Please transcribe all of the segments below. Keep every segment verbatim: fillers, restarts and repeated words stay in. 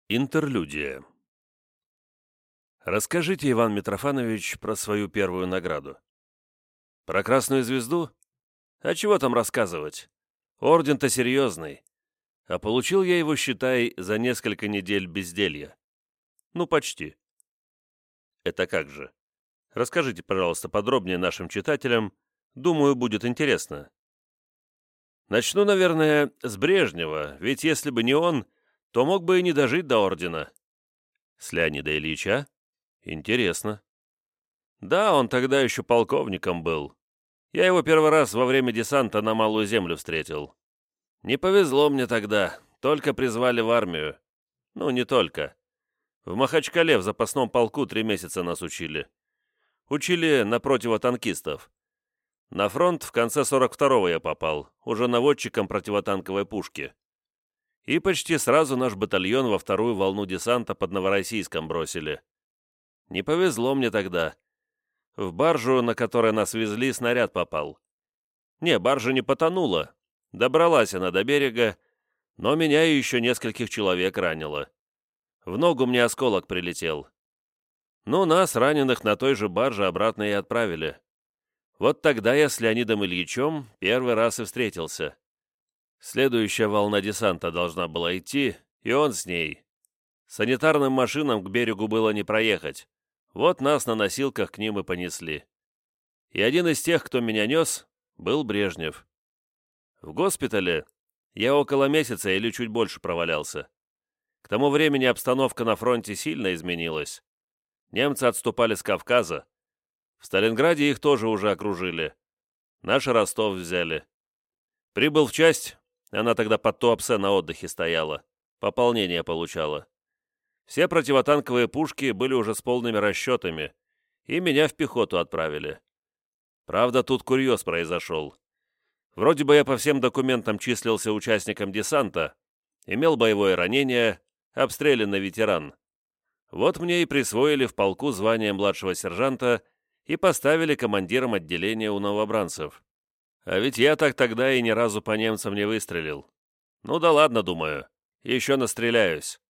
Интерлюдия. Расскажите, Иван Митрофанович, про свою первую награду. Про Красную Звезду? А чего там рассказывать? Орден-то серьезный. А получил я его, считай, за несколько недель безделья. Ну, почти. Это как же? Расскажите, пожалуйста, подробнее нашим читателям. Думаю, будет интересно. Начну, наверное, с Брежнева, ведь если бы не он, то мог бы и не дожить до ордена. С Леонида Ильича? Интересно. Да, он тогда еще полковником был. Я его первый раз во время десанта на Малую Землю встретил. Не повезло мне тогда, только призвали в армию. Ну, не только. В Махачкале в запасном полку три месяца нас учили. Учили на противотанкистов. На фронт в конце сорок второго я попал, уже наводчиком противотанковой пушки. И почти сразу наш батальон во вторую волну десанта под Новороссийском бросили. Не повезло мне тогда. В баржу, на которой нас везли, снаряд попал. Не, баржа не потонула. Добралась она до берега, но меня и еще нескольких человек ранило. В ногу мне осколок прилетел. Ну, нас, раненых, на той же барже обратно и отправили. Вот тогда я с Леонидом Ильичем первый раз и встретился. Следующая волна десанта должна была идти, и он с ней. Санитарным машинам к берегу было не проехать. Вот нас на носилках к ним и понесли. И один из тех, кто меня нес, был Брежнев. В госпитале я около месяца или чуть больше провалялся. К тому времени обстановка на фронте сильно изменилась. Немцы отступали с Кавказа. В Сталинграде их тоже уже окружили. Наш Ростов взяли. Прибыл в часть, она тогда под Туапсе на отдыхе стояла. Пополнение получала. Все противотанковые пушки были уже с полными расчетами, и меня в пехоту отправили. Правда, тут курьез произошел. Вроде бы я по всем документам числился участником десанта, имел боевое ранение, обстрелянный ветеран. Вот мне и присвоили в полку звание младшего сержанта и поставили командиром отделения у новобранцев. А ведь я так тогда и ни разу по немцам не выстрелил. Ну да ладно, думаю, еще настреляюсь.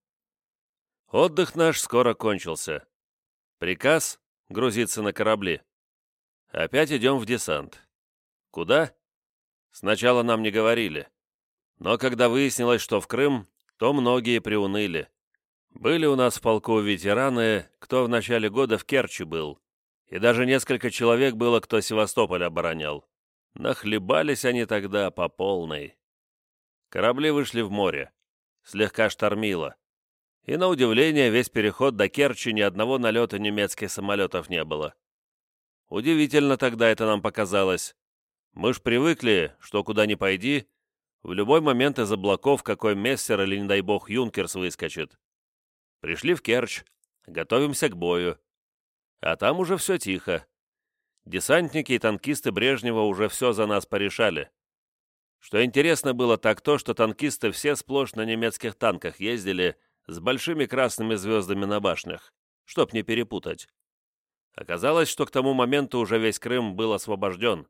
Отдых наш скоро кончился. Приказ — грузиться на корабли. Опять идем в десант. Куда? Сначала нам не говорили. Но когда выяснилось, что в Крым, то многие приуныли. Были у нас в полку ветераны, кто в начале года в Керчи был. И даже несколько человек было, кто Севастополь оборонял. Нахлебались они тогда по полной. Корабли вышли в море. Слегка штормило. И, на удивление, весь переход до Керчи ни одного налета немецких самолетов не было. Удивительно тогда это нам показалось. Мы ж привыкли, что куда ни пойди, в любой момент из облаков какой мессер или, не дай бог, юнкерс выскочит. Пришли в Керчь, готовимся к бою. А там уже все тихо. Десантники и танкисты Брежнева уже все за нас порешали. Что интересно было так то, что танкисты все сплошь на немецких танках ездили с большими красными звездами на башнях, чтоб не перепутать. Оказалось, что к тому моменту уже весь Крым был освобожден.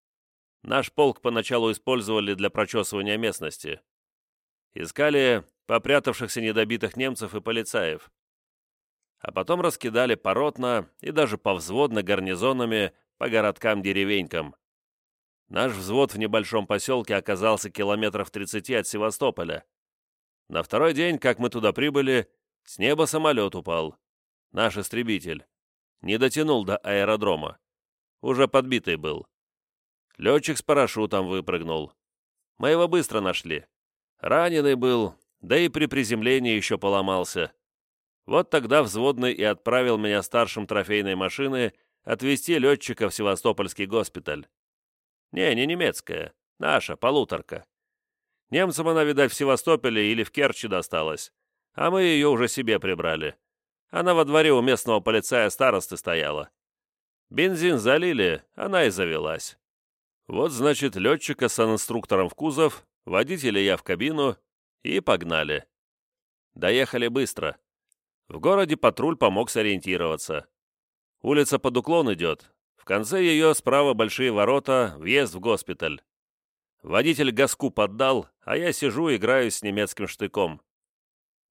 Наш полк поначалу использовали для прочесывания местности. Искали попрятавшихся недобитых немцев и полицаев. А потом раскидали поротно и даже повзводно гарнизонами по городкам-деревенькам. Наш взвод в небольшом поселке оказался километров тридцати от Севастополя. На второй день, как мы туда прибыли, с неба самолет упал. Наш истребитель. Не дотянул до аэродрома. Уже подбитый был. Летчик с парашютом выпрыгнул. Мы его быстро нашли. Раненый был, да и при приземлении еще поломался. Вот тогда взводный и отправил меня старшим трофейной машины отвезти летчика в Севастопольский госпиталь. Не, не немецкая, наша, полуторка. Немцам она, видать, в Севастополе или в Керчи досталась, а мы ее уже себе прибрали. Она во дворе у местного полицая старосты стояла. Бензин залили, она и завелась. Вот, значит, летчика с инструктором в кузов, водителя я в кабину, и погнали. Доехали быстро. В городе патруль помог сориентироваться. Улица под уклон идет. В конце ее справа большие ворота, въезд в госпиталь. Водитель газку поддал, а я сижу, играю с немецким штыком.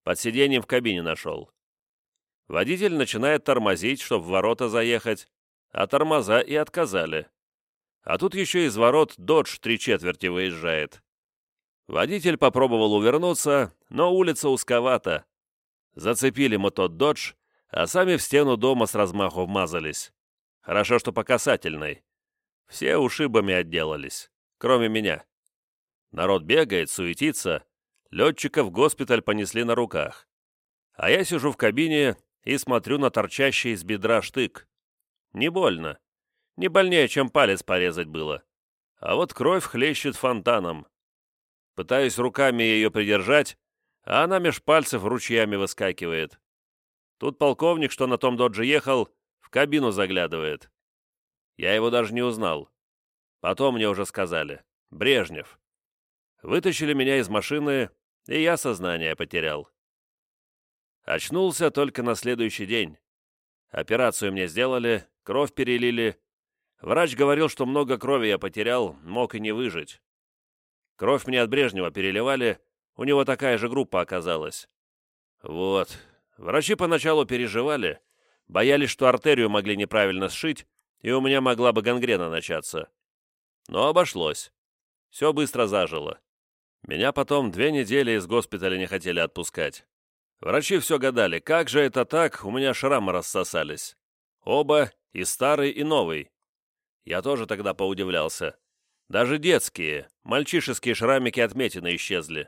Под сиденьем в кабине нашел. Водитель начинает тормозить, чтобы в ворота заехать, а тормоза и отказали. А тут еще из ворот «Додж» три четверти выезжает. Водитель попробовал увернуться, но улица узковата. Зацепили мы тот «Додж», а сами в стену дома с размаху вмазались. Хорошо, что по касательной. Все ушибами отделались, кроме меня. Народ бегает, суетится, летчика в госпиталь понесли на руках. А я сижу в кабине и смотрю на торчащий из бедра штык. Не больно. Не больнее, чем палец порезать было. А вот кровь хлещет фонтаном. Пытаюсь руками ее придержать, а она меж пальцев ручьями выскакивает. Тут полковник, что на том додже ехал, в кабину заглядывает. Я его даже не узнал. Потом мне уже сказали. Брежнев. Вытащили меня из машины, и я сознание потерял. Очнулся только на следующий день. Операцию мне сделали, кровь перелили. Врач говорил, что много крови я потерял, мог и не выжить. Кровь мне от Брежнева переливали, у него такая же группа оказалась. Вот. Врачи поначалу переживали, боялись, что артерию могли неправильно сшить, и у меня могла бы гангрена начаться. Но обошлось. Все быстро зажило. Меня потом две недели из госпиталя не хотели отпускать. Врачи все гадали, как же это так, у меня шрамы рассосались. Оба, и старый, и новый. Я тоже тогда поудивлялся. Даже детские, мальчишеские шрамики отметины исчезли.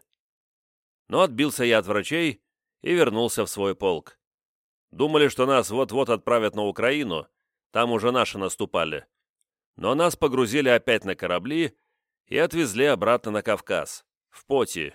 Но отбился я от врачей и вернулся в свой полк. Думали, что нас вот-вот отправят на Украину, там уже наши наступали. Но нас погрузили опять на корабли и отвезли обратно на Кавказ, в Поти.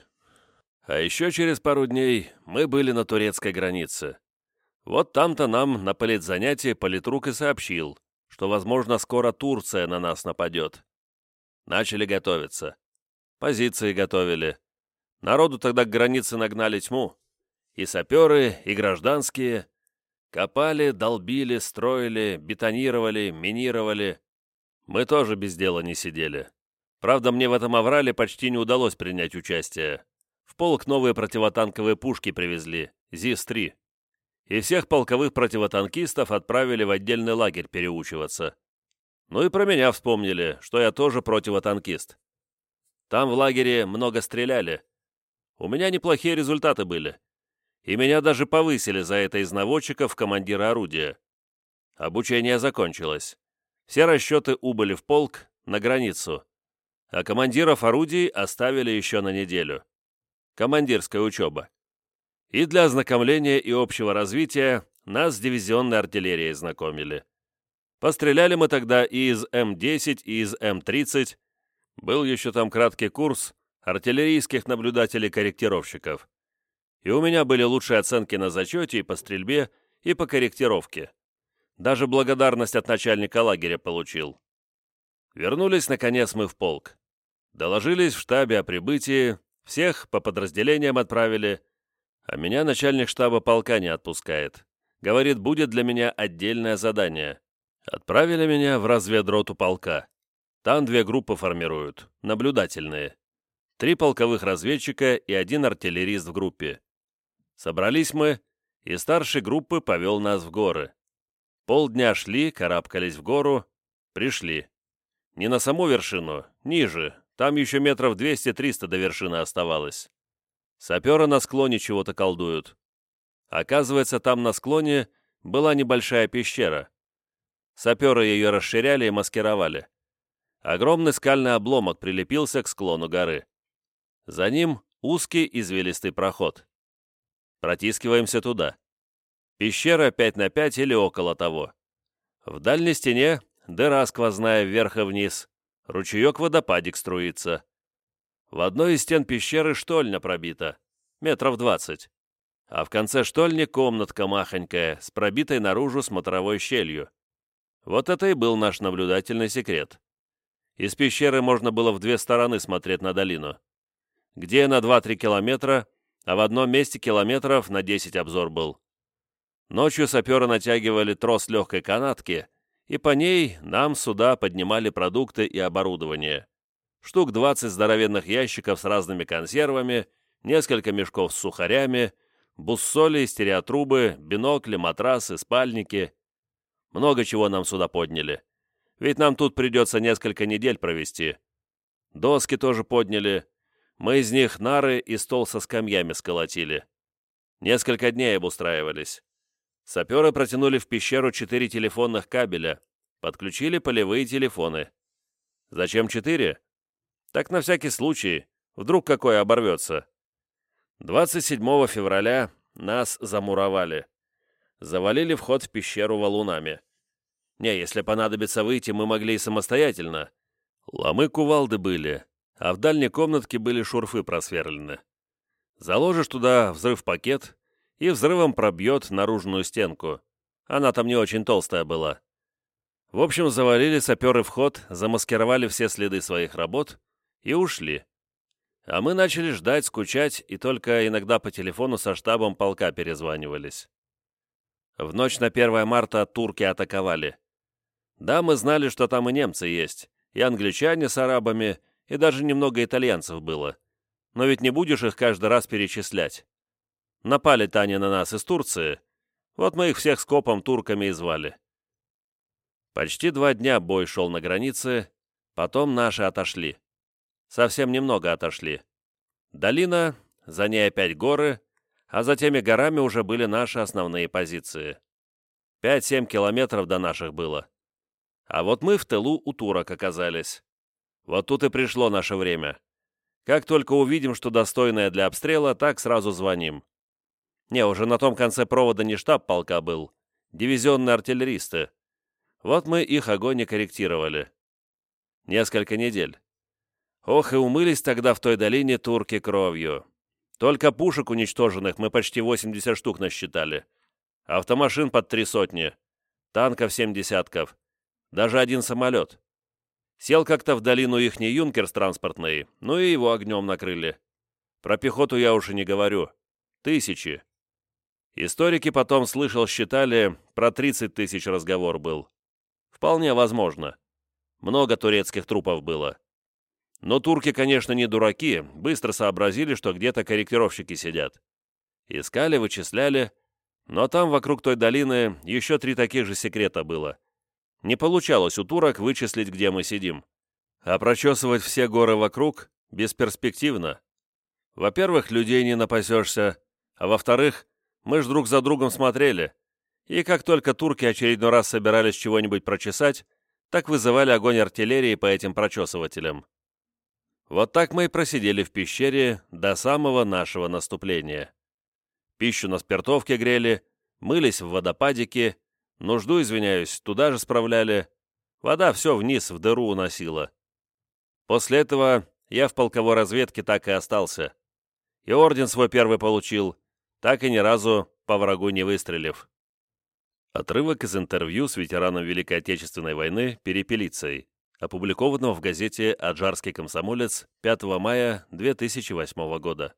А еще через пару дней мы были на турецкой границе. Вот там-то нам на политзанятии политрук и сообщил, что, возможно, скоро Турция на нас нападет. Начали готовиться. Позиции готовили. Народу тогда к границе нагнали тьму. И саперы, и гражданские. Копали, долбили, строили, бетонировали, минировали. Мы тоже без дела не сидели. Правда, мне в этом аврале почти не удалось принять участие. В полк новые противотанковые пушки привезли, ЗИС три. И всех полковых противотанкистов отправили в отдельный лагерь переучиваться. Ну и про меня вспомнили, что я тоже противотанкист. Там в лагере много стреляли. У меня неплохие результаты были. И меня даже повысили за это из наводчика в командира орудия. Обучение закончилось. Все расчеты убыли в полк, на границу. А командиров орудий оставили еще на неделю. Командирская учеба. И для ознакомления и общего развития нас с дивизионной артиллерией знакомили. Постреляли мы тогда и из эм десять, и из эм тридцать. Был еще там краткий курс артиллерийских наблюдателей-корректировщиков. И у меня были лучшие оценки на зачете и по стрельбе, и по корректировке. Даже благодарность от начальника лагеря получил. Вернулись, наконец, мы в полк. Доложились в штабе о прибытии, всех по подразделениям отправили, а меня начальник штаба полка не отпускает. Говорит, будет для меня отдельное задание. Отправили меня в разведроту полка. Там две группы формируют, наблюдательные. Три полковых разведчика и один артиллерист в группе. Собрались мы, и старший группы повел нас в горы. Полдня шли, карабкались в гору, пришли. Не на саму вершину, ниже, там еще метров двести-триста до вершины оставалось. Саперы на склоне чего-то колдуют. Оказывается, там на склоне была небольшая пещера. Саперы ее расширяли и маскировали. Огромный скальный обломок прилепился к склону горы. За ним узкий извилистый проход. Протискиваемся туда. Пещера пять на пять или около того. В дальней стене дыра сквозная вверх и вниз. Ручеек-водопадик струится. В одной из стен пещеры штольня пробита, метров двадцать. А в конце штольни комнатка махонькая, с пробитой наружу смотровой щелью. Вот это и был наш наблюдательный секрет. Из пещеры можно было в две стороны смотреть на долину. Где на два-три километра, а в одном месте километров на десять обзор был. Ночью саперы натягивали трос легкой канатки, и по ней нам сюда поднимали продукты и оборудование. Штук двадцать здоровенных ящиков с разными консервами, несколько мешков с сухарями, буссоли, стереотрубы, бинокли, матрасы, спальники. Много чего нам сюда подняли. Ведь нам тут придется несколько недель провести. Доски тоже подняли. Мы из них нары и стол со скамьями сколотили. Несколько дней обустраивались. Саперы протянули в пещеру четыре телефонных кабеля, подключили полевые телефоны. Зачем четыре? Так на всякий случай, вдруг какой оборвется. двадцать седьмого февраля нас замуровали. Завалили вход в пещеру валунами. Не, если понадобится выйти, мы могли и самостоятельно. Ломы кувалды были, а в дальней комнатке были шурфы просверлены. Заложишь туда взрыв-пакет, и взрывом пробьет наружную стенку. Она там не очень толстая была. В общем, завалили саперы вход, замаскировали все следы своих работ и ушли. А мы начали ждать, скучать, и только иногда по телефону со штабом полка перезванивались. В ночь на первое марта турки атаковали. Да, мы знали, что там и немцы есть, и англичане с арабами, и даже немного итальянцев было. Но ведь не будешь их каждый раз перечислять. Напали-то они на нас из Турции, вот мы их всех скопом турками и звали. Почти два дня бой шел на границе, потом наши отошли. Совсем немного отошли. Долина, за ней опять горы, а за теми горами уже были наши основные позиции. Пять-семь километров до наших было. А вот мы в тылу у турок оказались. Вот тут и пришло наше время. Как только увидим, что достойное для обстрела, так сразу звоним. Не, уже на том конце провода не штаб полка был, дивизионные артиллеристы. Вот мы их огонь и корректировали. Несколько недель. Ох, и умылись тогда в той долине турки кровью. Только пушек уничтоженных мы почти восемьдесят штук насчитали. Автомашин под три сотни. Танков семь десятков. Даже один самолет. Сел как-то в долину ихний юнкерс транспортный, ну и его огнем накрыли. Про пехоту я уж и не говорю. Тысячи. Историки потом, слышал, считали, про тридцать тысяч разговор был. Вполне возможно. Много турецких трупов было. Но турки, конечно, не дураки, быстро сообразили, что где-то корректировщики сидят. Искали, вычисляли, но там вокруг той долины еще три таких же секрета было. Не получалось у турок вычислить, где мы сидим. А прочесывать все горы вокруг бесперспективно. Во-первых, людей не напасешься, а во-вторых, мы ж друг за другом смотрели, и как только турки очередной раз собирались чего-нибудь прочесать, так вызывали огонь артиллерии по этим прочесывателям. Вот так мы и просидели в пещере до самого нашего наступления. Пищу на спиртовке грели, мылись в водопадике, нужду, извиняюсь, туда же справляли. Вода все вниз в дыру уносила. После этого я в полковой разведке так и остался. И орден свой первый получил, так и ни разу по врагу не выстрелив. Отрывок из интервью с ветераном Великой Отечественной войны Перепелицей, опубликованного в газете «Аджарский комсомолец» пятого мая две тысячи восьмого года.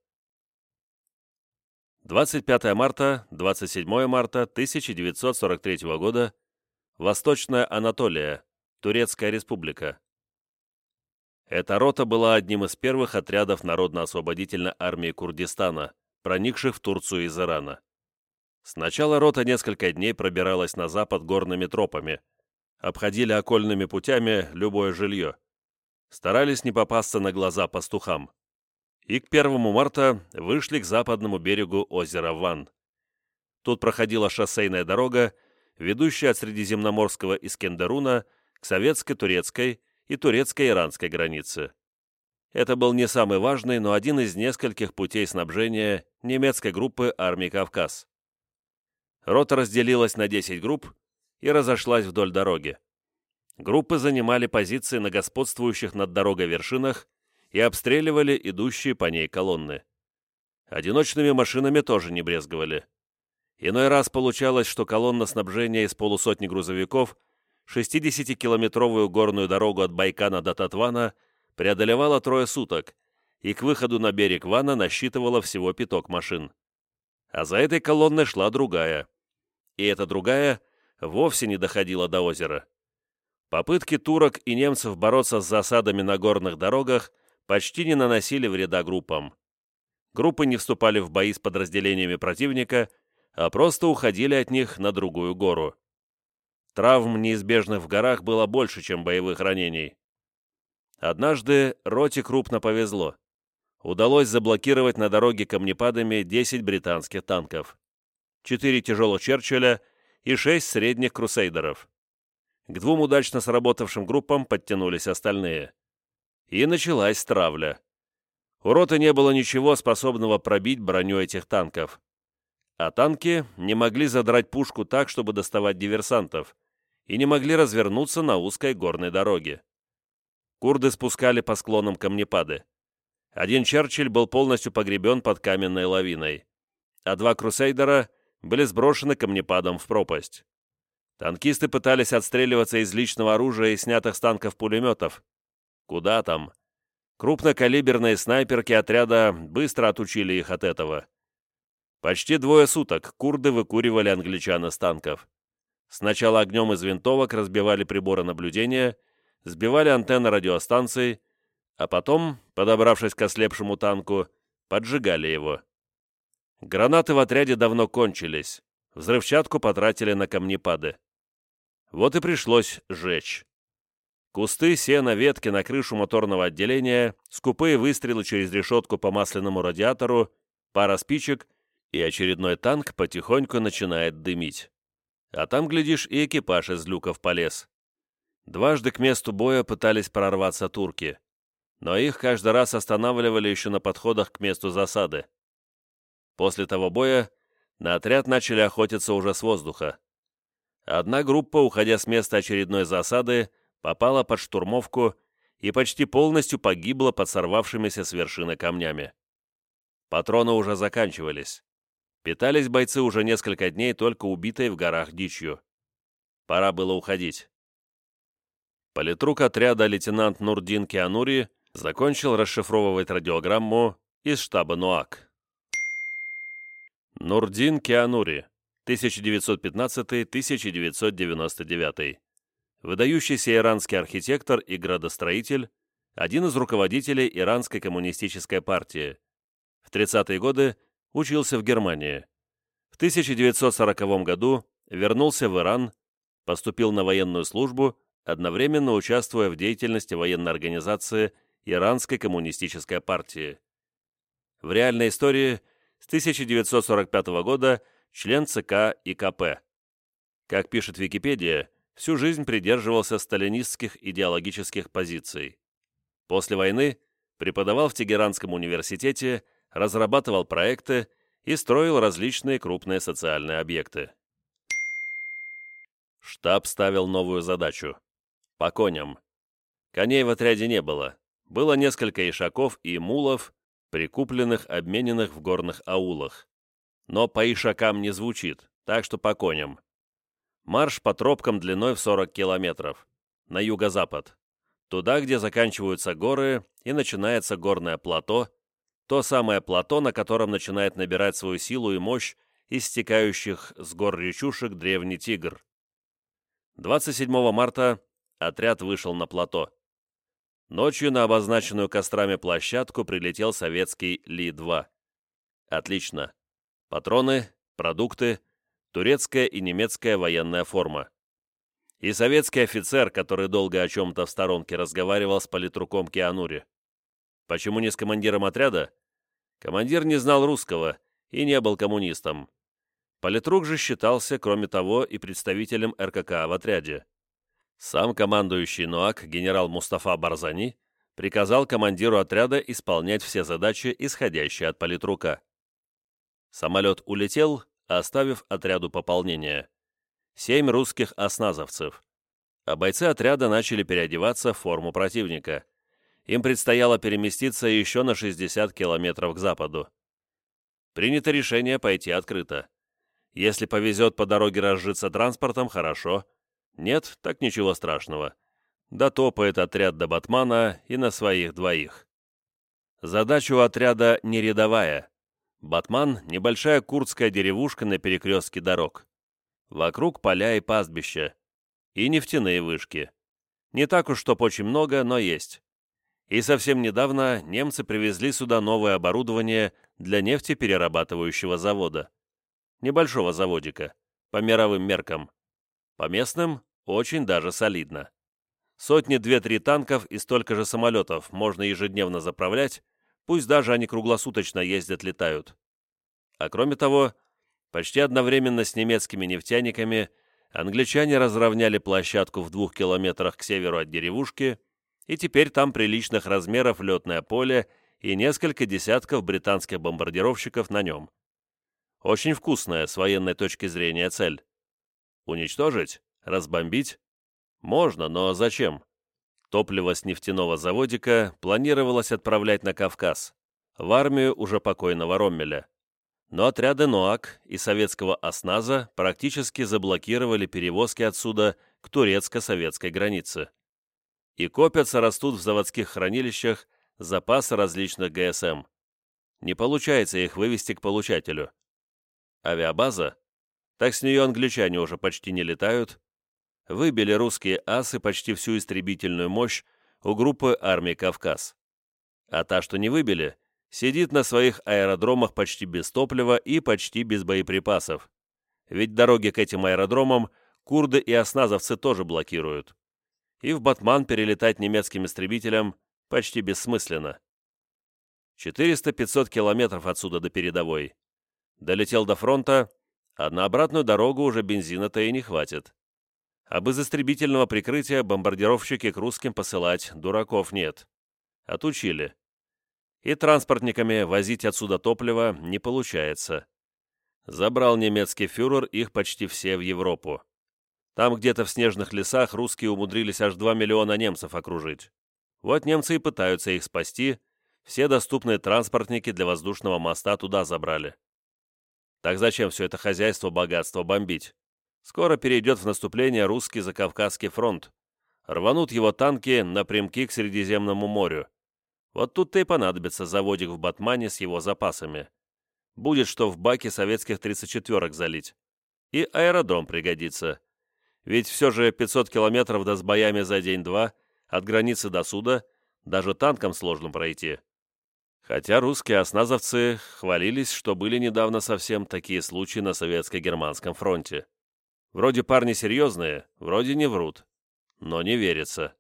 двадцать пятое марта — двадцать седьмое марта тысяча девятьсот сорок третьего года. Восточная Анатолия, Турецкая Республика. Эта рота была одним из первых отрядов Народно-освободительной армии Курдистана, проникших в Турцию из Ирана. Сначала рота несколько дней пробиралась на запад горными тропами, обходили окольными путями любое жилье, старались не попасться на глаза пастухам. И к первому марта вышли к западному берегу озера Ван. Тут проходила шоссейная дорога, ведущая от Средиземноморского Искендеруна к советской, турецкой и турецко-иранской границе. Это был не самый важный, но один из нескольких путей снабжения немецкой группы армии «Кавказ». Рота разделилась на десять групп и разошлась вдоль дороги. Группы занимали позиции на господствующих над дорогой вершинах и обстреливали идущие по ней колонны. Одиночными машинами тоже не брезговали. Иной раз получалось, что колонна снабжения из полусотни грузовиков шестидесятикилометровую горную дорогу от Байкана до Татвана преодолевала трое суток и к выходу на берег Вана насчитывала всего пяток машин. А за этой колонной шла другая. И эта другая вовсе не доходила до озера. Попытки турок и немцев бороться с засадами на горных дорогах почти не наносили вреда группам. группы не вступали в бои с подразделениями противника, а просто уходили от них на другую гору. Травм, неизбежных в горах, было больше, чем боевых ранений. Однажды роте крупно повезло. Удалось заблокировать на дороге камнепадами десять британских танков, четыре тяжелых Черчилля и шесть средних крусейдеров. К двум удачно сработавшим группам подтянулись остальные. И началась травля. У роты не было ничего, способного пробить броню этих танков. А танки не могли задрать пушку так, чтобы доставать диверсантов, и не могли развернуться на узкой горной дороге. Курды спускали по склонам камнепады. Один Черчилль был полностью погребен под каменной лавиной, а два крусейдера были сброшены камнепадом в пропасть. Танкисты пытались отстреливаться из личного оружия и снятых с танков пулеметов. Куда там? Крупнокалиберные снайперки отряда быстро отучили их от этого. Почти двое суток курды выкуривали англичан из танков. Сначала огнем из винтовок разбивали приборы наблюдения, сбивали антенны радиостанций, а потом, подобравшись к ослепшему танку, поджигали его. Гранаты в отряде давно кончились, взрывчатку потратили на камнепады. Вот и пришлось жечь. Кусты, сено, ветки на крышу моторного отделения, скупые выстрелы через решетку по масляному радиатору, пара спичек, и очередной танк потихоньку начинает дымить. А там, глядишь, и экипаж из люков полез. Дважды к месту боя пытались прорваться турки, но их каждый раз останавливали еще на подходах к месту засады. После того боя на отряд начали охотиться уже с воздуха. Одна группа, уходя с места очередной засады, попала под штурмовку и почти полностью погибла под сорвавшимися с вершины камнями. Патроны уже заканчивались. Питались бойцы уже несколько дней только убитой в горах дичью. Пора было уходить. Политрук отряда лейтенант Нурдин Кианури закончил расшифровывать радиограмму из штаба НОАК. Нурдин Кианури, тысяча девятьсот пятнадцатый — тысяча девятьсот девяносто девятый. Выдающийся иранский архитектор и градостроитель, один из руководителей Иранской коммунистической партии. В тридцатые годы учился в Германии. В тысяча девятьсот сороковом году вернулся в Иран, поступил на военную службу, одновременно участвуя в деятельности военной организации Иранской коммунистической партии. В реальной истории с тысяча девятьсот сорок пятого года член ЦК и ка пэ. Как пишет Википедия, всю жизнь придерживался сталинистских идеологических позиций. После войны преподавал в Тегеранском университете, разрабатывал проекты и строил различные крупные социальные объекты. Штаб ставил новую задачу. По коням. Коней в отряде не было. Было несколько ишаков и мулов, прикупленных, обмененных в горных аулах. Но по ишакам не звучит, так что по коням. Марш по тропкам длиной в сорок километров. На юго-запад. Туда, где заканчиваются горы и начинается горное плато, то самое плато, на котором начинает набирать свою силу и мощь из стекающих с гор речушек древний Тигр. двадцать седьмого марта отряд вышел на плато. Ночью на обозначенную кострами площадку прилетел советский Ли два. Отлично. Патроны, продукты, турецкая и немецкая военная форма. И советский офицер, который долго о чем-то в сторонке разговаривал с политруком Кианури. Почему не с командиром отряда? Командир не знал русского и не был коммунистом. Политрук же считался, кроме того, и представителем эр ка ка в отряде. Сам командующий НОАК генерал Мустафа Барзани приказал командиру отряда исполнять все задачи, исходящие от политрука. Самолет улетел, оставив отряду пополнение. Семь русских осназовцев. А бойцы отряда начали переодеваться в форму противника. Им предстояло переместиться еще на шестьдесят километров к западу. Принято решение пойти открыто. Если повезет по дороге разжиться транспортом, хорошо. Нет, так ничего страшного. Дотопает отряд до Батмана и на своих двоих. Задача у отряда не рядовая. Батман – небольшая курдская деревушка на перекрестке дорог. Вокруг поля и пастбища. И нефтяные вышки. Не так уж чтоб очень много, но есть. И совсем недавно немцы привезли сюда новое оборудование для нефтеперерабатывающего завода. Небольшого заводика, по мировым меркам. По местным очень даже солидно. Сотни две-три танков и столько же самолетов можно ежедневно заправлять, пусть даже они круглосуточно ездят-летают. А кроме того, почти одновременно с немецкими нефтяниками англичане разровняли площадку в двух километрах к северу от деревушки, и теперь там приличных размеров летное поле и несколько десятков британских бомбардировщиков на нем. Очень вкусная с военной точки зрения цель. Уничтожить? Разбомбить? Можно, но зачем? Топливо с нефтяного заводика планировалось отправлять на Кавказ, в армию уже покойного Роммеля. Но отряды НОАК и советского осназа практически заблокировали перевозки отсюда к турецко-советской границе. И копятся, растут в заводских хранилищах запасы различных ГСМ. Не получается их вывести к получателю. Авиабаза? Так с нее англичане уже почти не летают. Выбили русские асы почти всю истребительную мощь у группы армии «Кавказ». А та, что не выбили, сидит на своих аэродромах почти без топлива и почти без боеприпасов. Ведь дороги к этим аэродромам курды и осназовцы тоже блокируют. И в Батман перелетать немецким истребителям почти бессмысленно. четыреста-пятьсот километров отсюда до передовой. Долетел до фронта, а на обратную дорогу уже бензина-то и не хватит. А без истребительного прикрытия бомбардировщики к русским посылать дураков нет. Отучили. И транспортниками возить отсюда топливо не получается. Забрал немецкий фюрер их почти все в Европу. Там где-то в снежных лесах русские умудрились аж два миллиона немцев окружить. Вот немцы и пытаются их спасти, все доступные транспортники для воздушного моста туда забрали. Так зачем все это хозяйство богатство бомбить? Скоро перейдет в наступление русский Закавказский фронт. Рванут его танки напрямки к Средиземному морю. Вот тут-то и понадобится заводик в Батмане с его запасами. Будет что в баке советских тридцать четверок залить. И аэродром пригодится. Ведь все же пятьсот километров да с боями за день-два, от границы до суда, даже танкам сложно пройти. Хотя русские осназовцы хвалились, что были недавно совсем такие случаи на советско-германском фронте. Вроде парни серьезные, вроде не врут. Но не верится.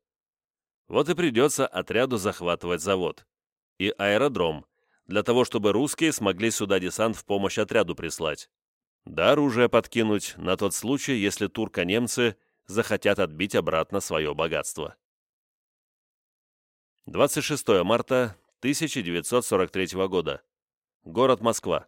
Вот и придется отряду захватывать завод. И аэродром, для того, чтобы русские смогли сюда десант в помощь отряду прислать. Да оружие подкинуть на тот случай, если турко-немцы захотят отбить обратно свое богатство. двадцать шестое марта тысяча девятьсот сорок третьего года. Город Москва.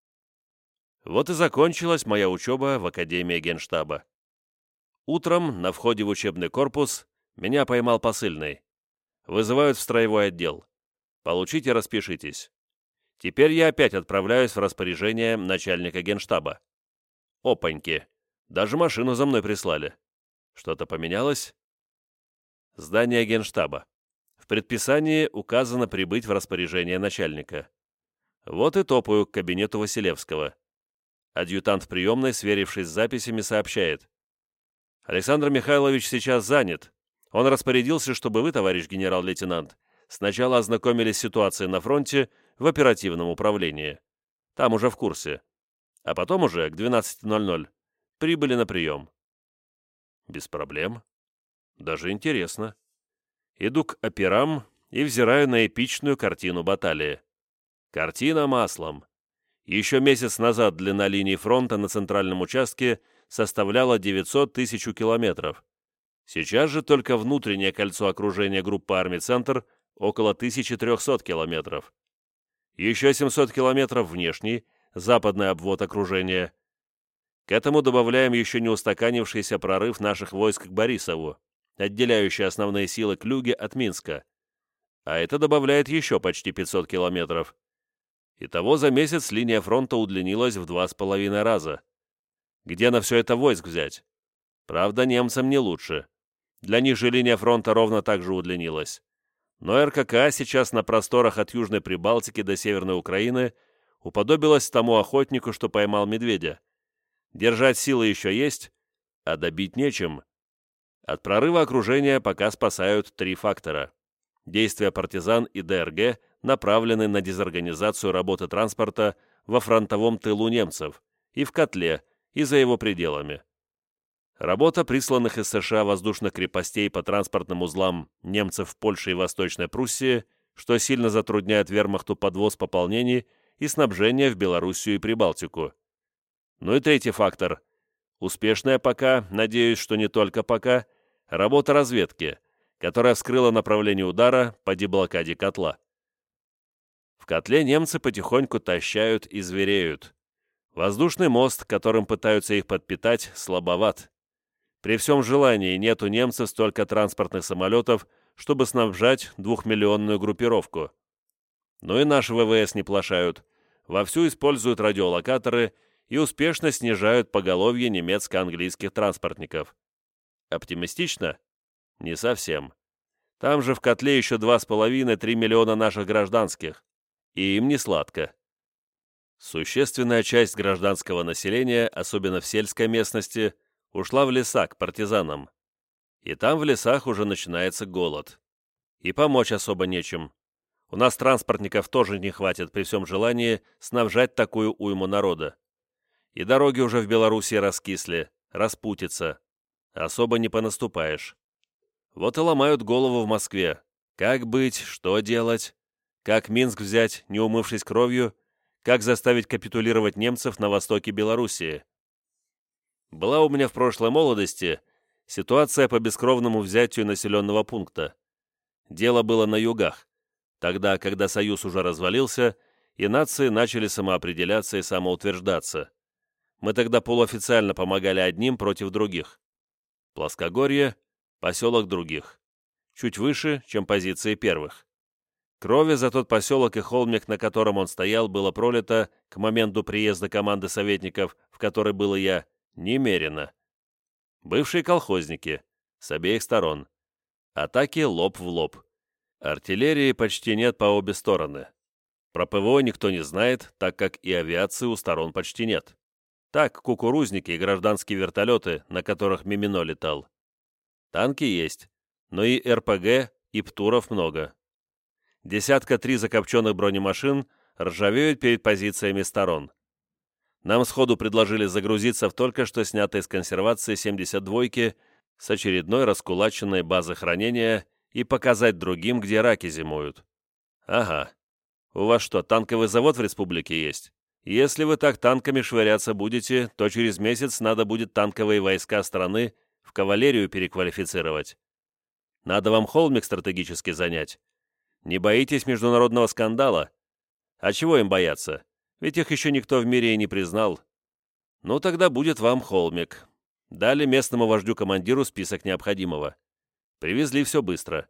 Вот и закончилась моя учеба в Академии Генштаба. Утром на входе в учебный корпус меня поймал посыльный. Вызывают в строевой отдел. Получите, распишитесь. Теперь я опять отправляюсь в распоряжение начальника Генштаба. Опаньки, даже машину за мной прислали. Что-то поменялось? Здание Генштаба. В предписании указано прибыть в распоряжение начальника. Вот и топаю к кабинету Василевского. Адъютант в приемной, сверившись с записями, сообщает. «Александр Михайлович сейчас занят. Он распорядился, чтобы вы, товарищ генерал-лейтенант, сначала ознакомились с ситуацией на фронте в оперативном управлении. Там уже в курсе. А потом уже к двенадцати ноль-ноль прибыли на прием». Без проблем. Даже интересно. Иду к операм и взираю на эпичную картину баталии. Картина маслом. Еще месяц назад длина линии фронта на центральном участке составляла девятьсот тысяч километров. Сейчас же только внутреннее кольцо окружения группы армий «Центр» около тысячи трехсот километров. Еще семьсот километров внешний, западный обвод окружения. К этому добавляем еще не устаканившийся прорыв наших войск к Борисову, отделяющий основные силы Клюге от Минска. А это добавляет еще почти пятьсот километров. Итого за месяц линия фронта удлинилась в два с половиной раза. Где на все это войск взять? Правда, немцам не лучше. Для них же линия фронта ровно так же удлинилась. Но эр ка ка сейчас на просторах от Южной Прибалтики до Северной Украины уподобилась тому охотнику, что поймал медведя. Держать силы еще есть, а добить нечем. От прорыва окружения пока спасают три фактора. Действия партизан и дэ эр гэ направленный на дезорганизацию работы транспорта во фронтовом тылу немцев и в котле, и за его пределами. Работа присланных из США воздушных крепостей по транспортным узлам немцев в Польше и Восточной Пруссии, что сильно затрудняет вермахту подвоз пополнений и снабжение в Белоруссию и Прибалтику. Ну и третий фактор. Успешная пока, надеюсь, что не только пока, работа разведки, которая вскрыла направление удара по деблокаде котла. В котле немцы потихоньку тащают и звереют. Воздушный мост, которым пытаются их подпитать, слабоват. При всем желании нет у немцев столько транспортных самолетов, чтобы снабжать двухмиллионную группировку. Ну и наши ВВС не плашают. Вовсю используют радиолокаторы и успешно снижают поголовье немецко-английских транспортников. Оптимистично? Не совсем. Там же в котле еще два с половиной-три миллиона наших гражданских. И им не сладко. Существенная часть гражданского населения, особенно в сельской местности, ушла в леса к партизанам. И там в лесах уже начинается голод. И помочь особо нечем. У нас транспортников тоже не хватит при всем желании снабжать такую уйму народа. И дороги уже в Белоруссии раскисли, распутятся. Особо не понаступаешь. Вот и ломают голову в Москве. Как быть, что делать? Как Минск взять, не умывшись кровью? Как заставить капитулировать немцев на востоке Белоруссии? Была у меня в прошлой молодости ситуация по бескровному взятию населенного пункта. Дело было на югах, тогда, когда Союз уже развалился, и нации начали самоопределяться и самоутверждаться. Мы тогда полуофициально помогали одним против других. Плоскогорье – поселок других. Чуть выше, чем позиции первых. Крови за тот поселок и холмик, на котором он стоял, было пролито к моменту приезда команды советников, в которой был и я, немерено. Бывшие колхозники, с обеих сторон. Атаки лоб в лоб. Артиллерии почти нет по обе стороны. Про ПВО никто не знает, так как и авиации у сторон почти нет. Так, кукурузники и гражданские вертолеты, на которых Мимино летал. Танки есть, но и РПГ, и ПТУРов много. Десятка три закопченных бронемашин ржавеют перед позициями сторон. Нам сходу предложили загрузиться в только что снятые из консервации семьдесят двойки с очередной раскулаченной базы хранения и показать другим, где раки зимуют. Ага. У вас что, танковый завод в республике есть? Если вы так танками швыряться будете, то через месяц надо будет танковые войска страны в кавалерию переквалифицировать. Надо вам холмик стратегически занять. Не боитесь международного скандала? А чего им бояться? Ведь их еще никто в мире и не признал. Ну, тогда будет вам холмик. Дали местному вождю-командиру список необходимого. Привезли все быстро.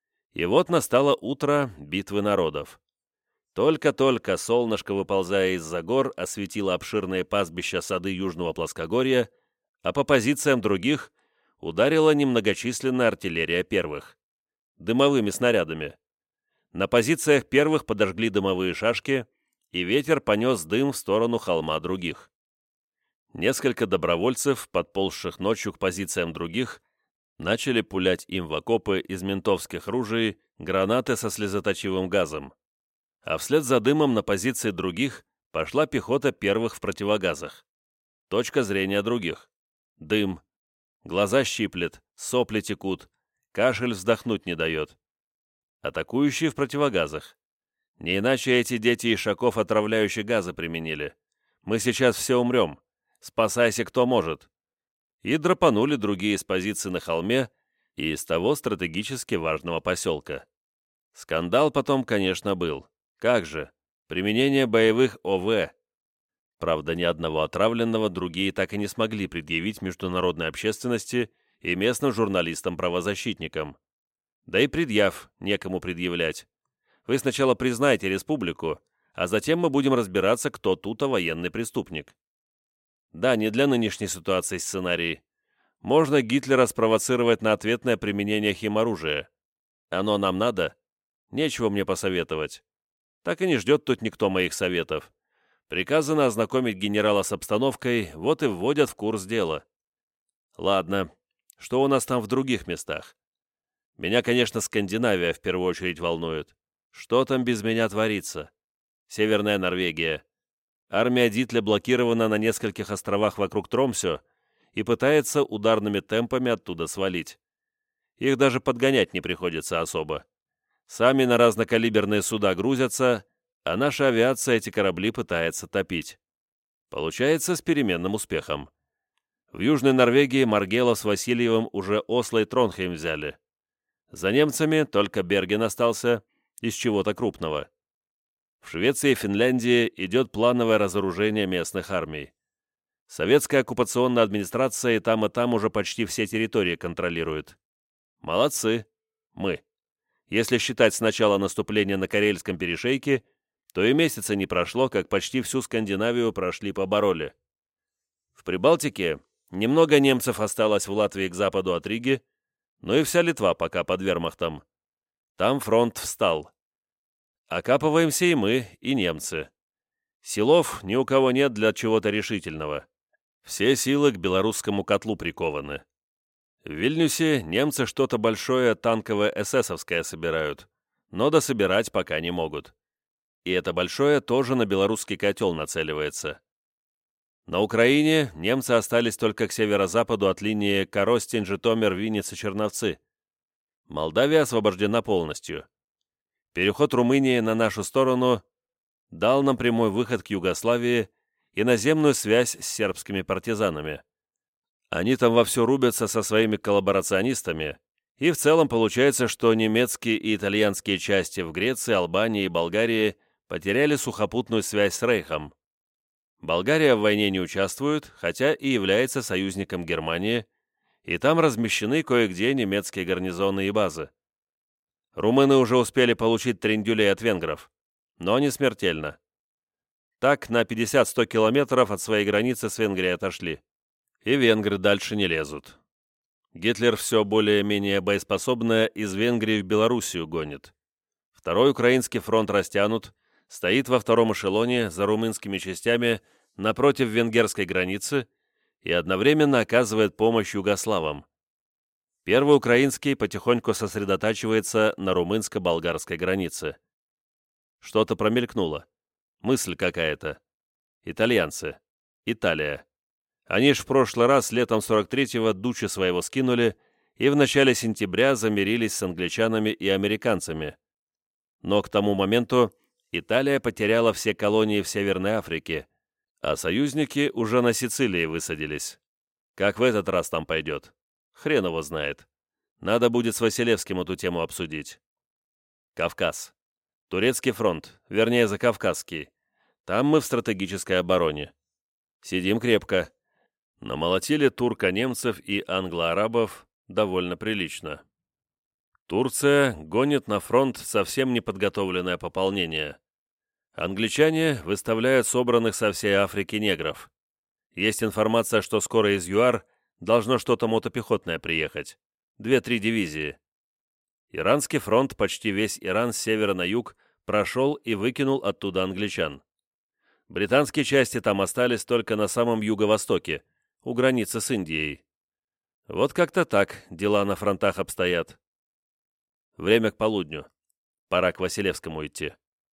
И вот настало утро битвы народов. Только-только солнышко, выползая из-за гор, осветило обширные пастбища сады Южного Плоскогорья, а по позициям других ударила немногочисленная артиллерия первых. Дымовыми снарядами. На позициях первых подожгли дымовые шашки, и ветер понес дым в сторону холма других. Несколько добровольцев, подползших ночью к позициям других, начали пулять им в окопы из ментовских ружей гранаты со слезоточивым газом. А вслед за дымом на позиции других пошла пехота первых в противогазах. Точка зрения других. Дым. Глаза щиплет, сопли текут, кашель вздохнуть не дает. Атакующие в противогазах. Не иначе эти дети ишаков отравляющие газы применили. Мы сейчас все умрем. Спасайся, кто может. И драпанули другие с позиции на холме и из того стратегически важного поселка. Скандал потом, конечно, был. Как же? Применение боевых ОВ. Правда, ни одного отравленного другие так и не смогли предъявить международной общественности и местным журналистам-правозащитникам. Да и предъяв некому предъявлять. Вы сначала признайте республику, а затем мы будем разбираться, кто тут военный преступник. Да, не для нынешней ситуации сценарий. Можно Гитлера спровоцировать на ответное применение химоружия. Оно нам надо? Нечего мне посоветовать. Так и не ждет тут никто моих советов. Приказано ознакомить генерала с обстановкой, вот и вводят в курс дела. Ладно, что у нас там в других местах? Меня, конечно, Скандинавия в первую очередь волнует. Что там без меня творится? Северная Норвегия. Армия Дитля блокирована на нескольких островах вокруг Тромсё и пытается ударными темпами оттуда свалить. Их даже подгонять не приходится особо. Сами на разнокалиберные суда грузятся, а наша авиация эти корабли пытается топить. Получается с переменным успехом. В Южной Норвегии Маргелов с Васильевым уже Осло и Тронхейм взяли. За немцами только Берген остался из чего-то крупного. В Швеции и Финляндии идет плановое разоружение местных армий. Советская оккупационная администрация и там, и там уже почти все территории контролирует. Молодцы. Мы. Если считать с начала наступления на Карельском перешейке, то и месяца не прошло, как почти всю Скандинавию прошли-побороли. В Прибалтике немного немцев осталось в Латвии к западу от Риги, но и вся Литва пока под вермахтом. Там фронт встал. Окапываемся и мы, и немцы. Силов ни у кого нет для чего-то решительного. Все силы к белорусскому котлу прикованы. В Вильнюсе немцы что-то большое танковое эсэсовское собирают, но дособирать пока не могут. И это большое тоже на белорусский котел нацеливается. На Украине немцы остались только к северо-западу от линии Коростень, Житомир, Винница, Черновцы. Молдавия освобождена полностью. Переход Румынии на нашу сторону дал нам прямой выход к Югославии и наземную связь с сербскими партизанами. Они там вовсю рубятся со своими коллаборационистами, и в целом получается, что немецкие и итальянские части в Греции, Албании и Болгарии потеряли сухопутную связь с Рейхом. Болгария в войне не участвует, хотя и является союзником Германии, и там размещены кое-где немецкие гарнизоны и базы. Румыны уже успели получить трендюлей от венгров, но не смертельно. Так на пятьдесят-сто километров от своей границы с Венгрией отошли. И венгры дальше не лезут. Гитлер все более-менее боеспособное из Венгрии в Белоруссию гонит. Второй украинский фронт растянут, стоит во втором эшелоне за румынскими частями напротив венгерской границы и одновременно оказывает помощь югославам. Первый украинский потихоньку сосредотачивается на румынско-болгарской границе. Что-то промелькнуло. Мысль какая-то. Итальянцы. Италия. Они ж в прошлый раз летом сорок третьего дучи своего скинули и в начале сентября замирились с англичанами и американцами. Но к тому моменту Италия потеряла все колонии в Северной Африке, а союзники уже на Сицилии высадились. Как в этот раз там пойдет? Хрен его знает. Надо будет с Василевским эту тему обсудить. Кавказ. Турецкий фронт, вернее Закавказский. Там мы в стратегической обороне. Сидим крепко. Намолотили турко-немцев и англо-арабов довольно прилично. Турция гонит на фронт совсем неподготовленное пополнение. Англичане выставляют собранных со всей Африки негров. Есть информация, что скоро из ЮАР должно что-то мотопехотное приехать. Две-три дивизии. Иранский фронт, почти весь Иран с севера на юг, прошел и выкинул оттуда англичан. Британские части там остались только на самом юго-востоке, у границы с Индией. Вот как-то так дела на фронтах обстоят. Время к полудню. Пора к Василевскому идти.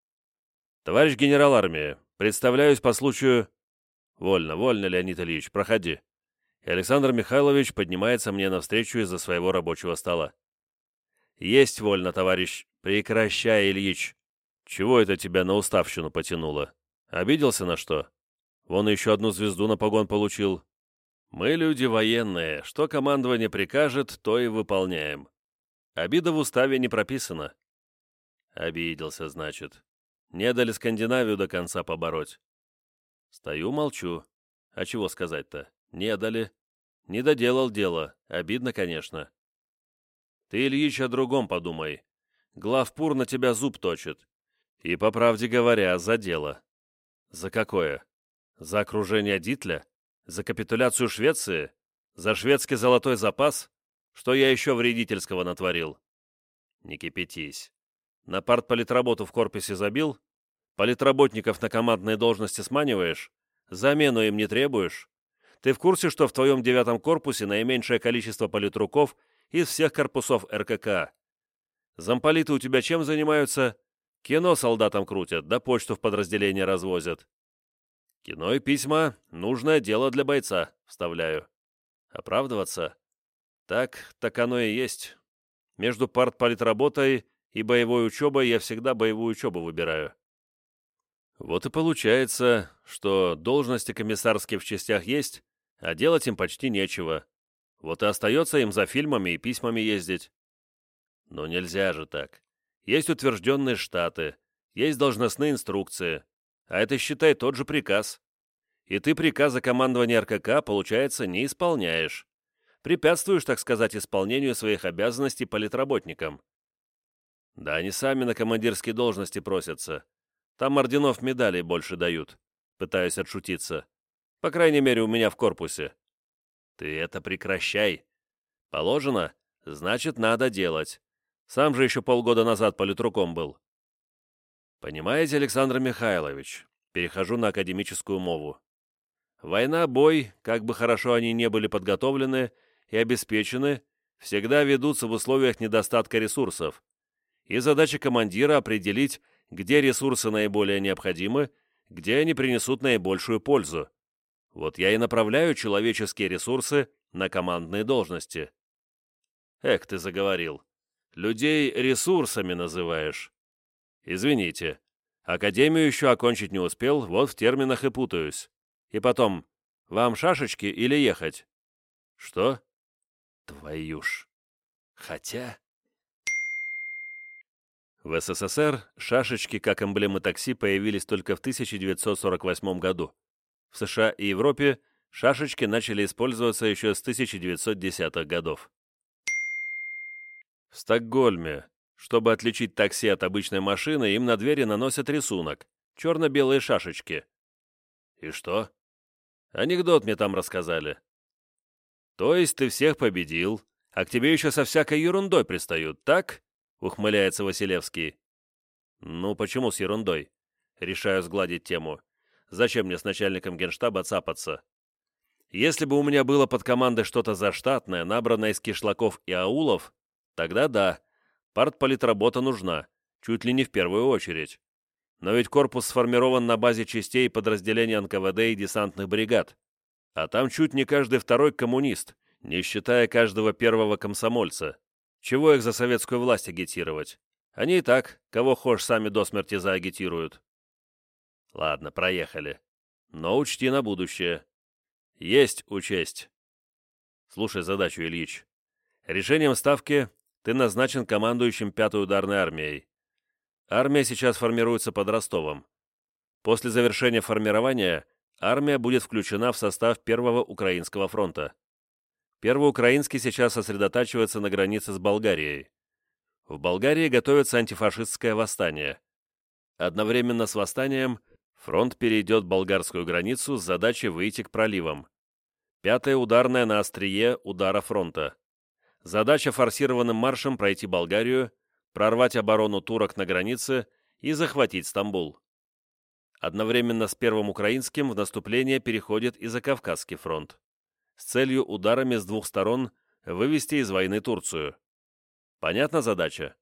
Товарищ генерал армии, представляюсь по случаю... Вольно, вольно, Леонид Ильич, проходи. И Александр Михайлович поднимается мне навстречу из-за своего рабочего стола. Есть вольно, товарищ. Прекращай, Ильич. Чего это тебя на уставщину потянуло? Обиделся на что? Вон еще одну звезду на погон получил. Мы люди военные. Что командование прикажет, то и выполняем. Обида в уставе не прописана. Обиделся, значит. Не дали Скандинавию до конца побороть. Стою, молчу. А чего сказать-то? Не дали. Не доделал дело. Обидно, конечно. Ты, Ильич, о другом подумай. Главпур на тебя зуб точит. И, по правде говоря, за дело. За какое? За окружение Дитля? За капитуляцию Швеции? За шведский золотой запас? Что я еще вредительского натворил? Не кипятись. На партполитработу в корпусе забил? Политработников на командные должности сманиваешь? Замену им не требуешь? Ты в курсе, что в твоем девятом корпусе наименьшее количество политруков из всех корпусов эр ка ка? Замполиты у тебя чем занимаются? Кино солдатам крутят, да почту в подразделение развозят. Кино и письма — нужное дело для бойца, вставляю. Оправдываться? Так, так оно и есть. Между партполитработой и боевой учебой я всегда боевую учебу выбираю. Вот и получается, что должности комиссарские в частях есть, а делать им почти нечего. Вот и остается им за фильмами и письмами ездить. Но нельзя же так. Есть утвержденные штаты, есть должностные инструкции, а это, считай, тот же приказ. И ты приказа командования эр ка ка, получается, не исполняешь. Препятствуешь, так сказать, исполнению своих обязанностей политработникам. Да они сами на командирские должности просятся. Там орденов, медалей больше дают. Пытаюсь отшутиться. По крайней мере, у меня в корпусе. Ты это прекращай. Положено? Значит, надо делать. Сам же еще полгода назад политруком был. Понимаете, Александр Михайлович, перехожу на академическую мову. Война, бой, как бы хорошо они не были подготовлены и обеспечены, всегда ведутся в условиях недостатка ресурсов. И задача командира определить, где ресурсы наиболее необходимы, где они принесут наибольшую пользу. Вот я и направляю человеческие ресурсы на командные должности. Эх, ты заговорил. Людей ресурсами называешь. Извините. Академию еще окончить не успел, вот в терминах и путаюсь. И потом, вам шашечки или ехать? Что? Твою ж. Хотя... В эс эс эс эр шашечки как эмблемы такси появились только в тысяча девятьсот сорок восьмом году. В США и Европе шашечки начали использоваться еще с тысяча девятьсот десятых годов. В Стокгольме, чтобы отличить такси от обычной машины, им на двери наносят рисунок – черно-белые шашечки. И что? Анекдот мне там рассказали. То есть ты всех победил, а к тебе еще со всякой ерундой пристают, так? Ухмыляется Василевский. Ну, почему с ерундой? Решаю сгладить тему. Зачем мне с начальником генштаба цапаться? Если бы у меня было под командой что-то заштатное, набранное из кишлаков и аулов, тогда да, партполитработа нужна, чуть ли не в первую очередь. Но ведь корпус сформирован на базе частей подразделений эн ка вэ дэ и десантных бригад. А там чуть не каждый второй коммунист, не считая каждого первого комсомольца. Чего их за советскую власть агитировать? Они и так, кого хошь, сами до смерти заагитируют. Ладно, проехали. Но учти на будущее. Есть учесть. Слушай задачу, Ильич. Решением Ставки ты назначен командующим пятой ударной армией. Армия сейчас формируется под Ростовом. После завершения формирования армия будет включена в состав Первого Украинского фронта. Первый Украинский сейчас сосредотачивается на границе с Болгарией. В Болгарии готовится антифашистское восстание. Одновременно с восстанием фронт перейдет болгарскую границу с задачей выйти к проливам. Пятая ударная на острие удара фронта. Задача форсированным маршем пройти Болгарию, прорвать оборону турок на границе и захватить Стамбул. Одновременно с Первым Украинским в наступление переходит и Закавказский фронт, с целью ударами с двух сторон вывести из войны Турцию. Понятна задача?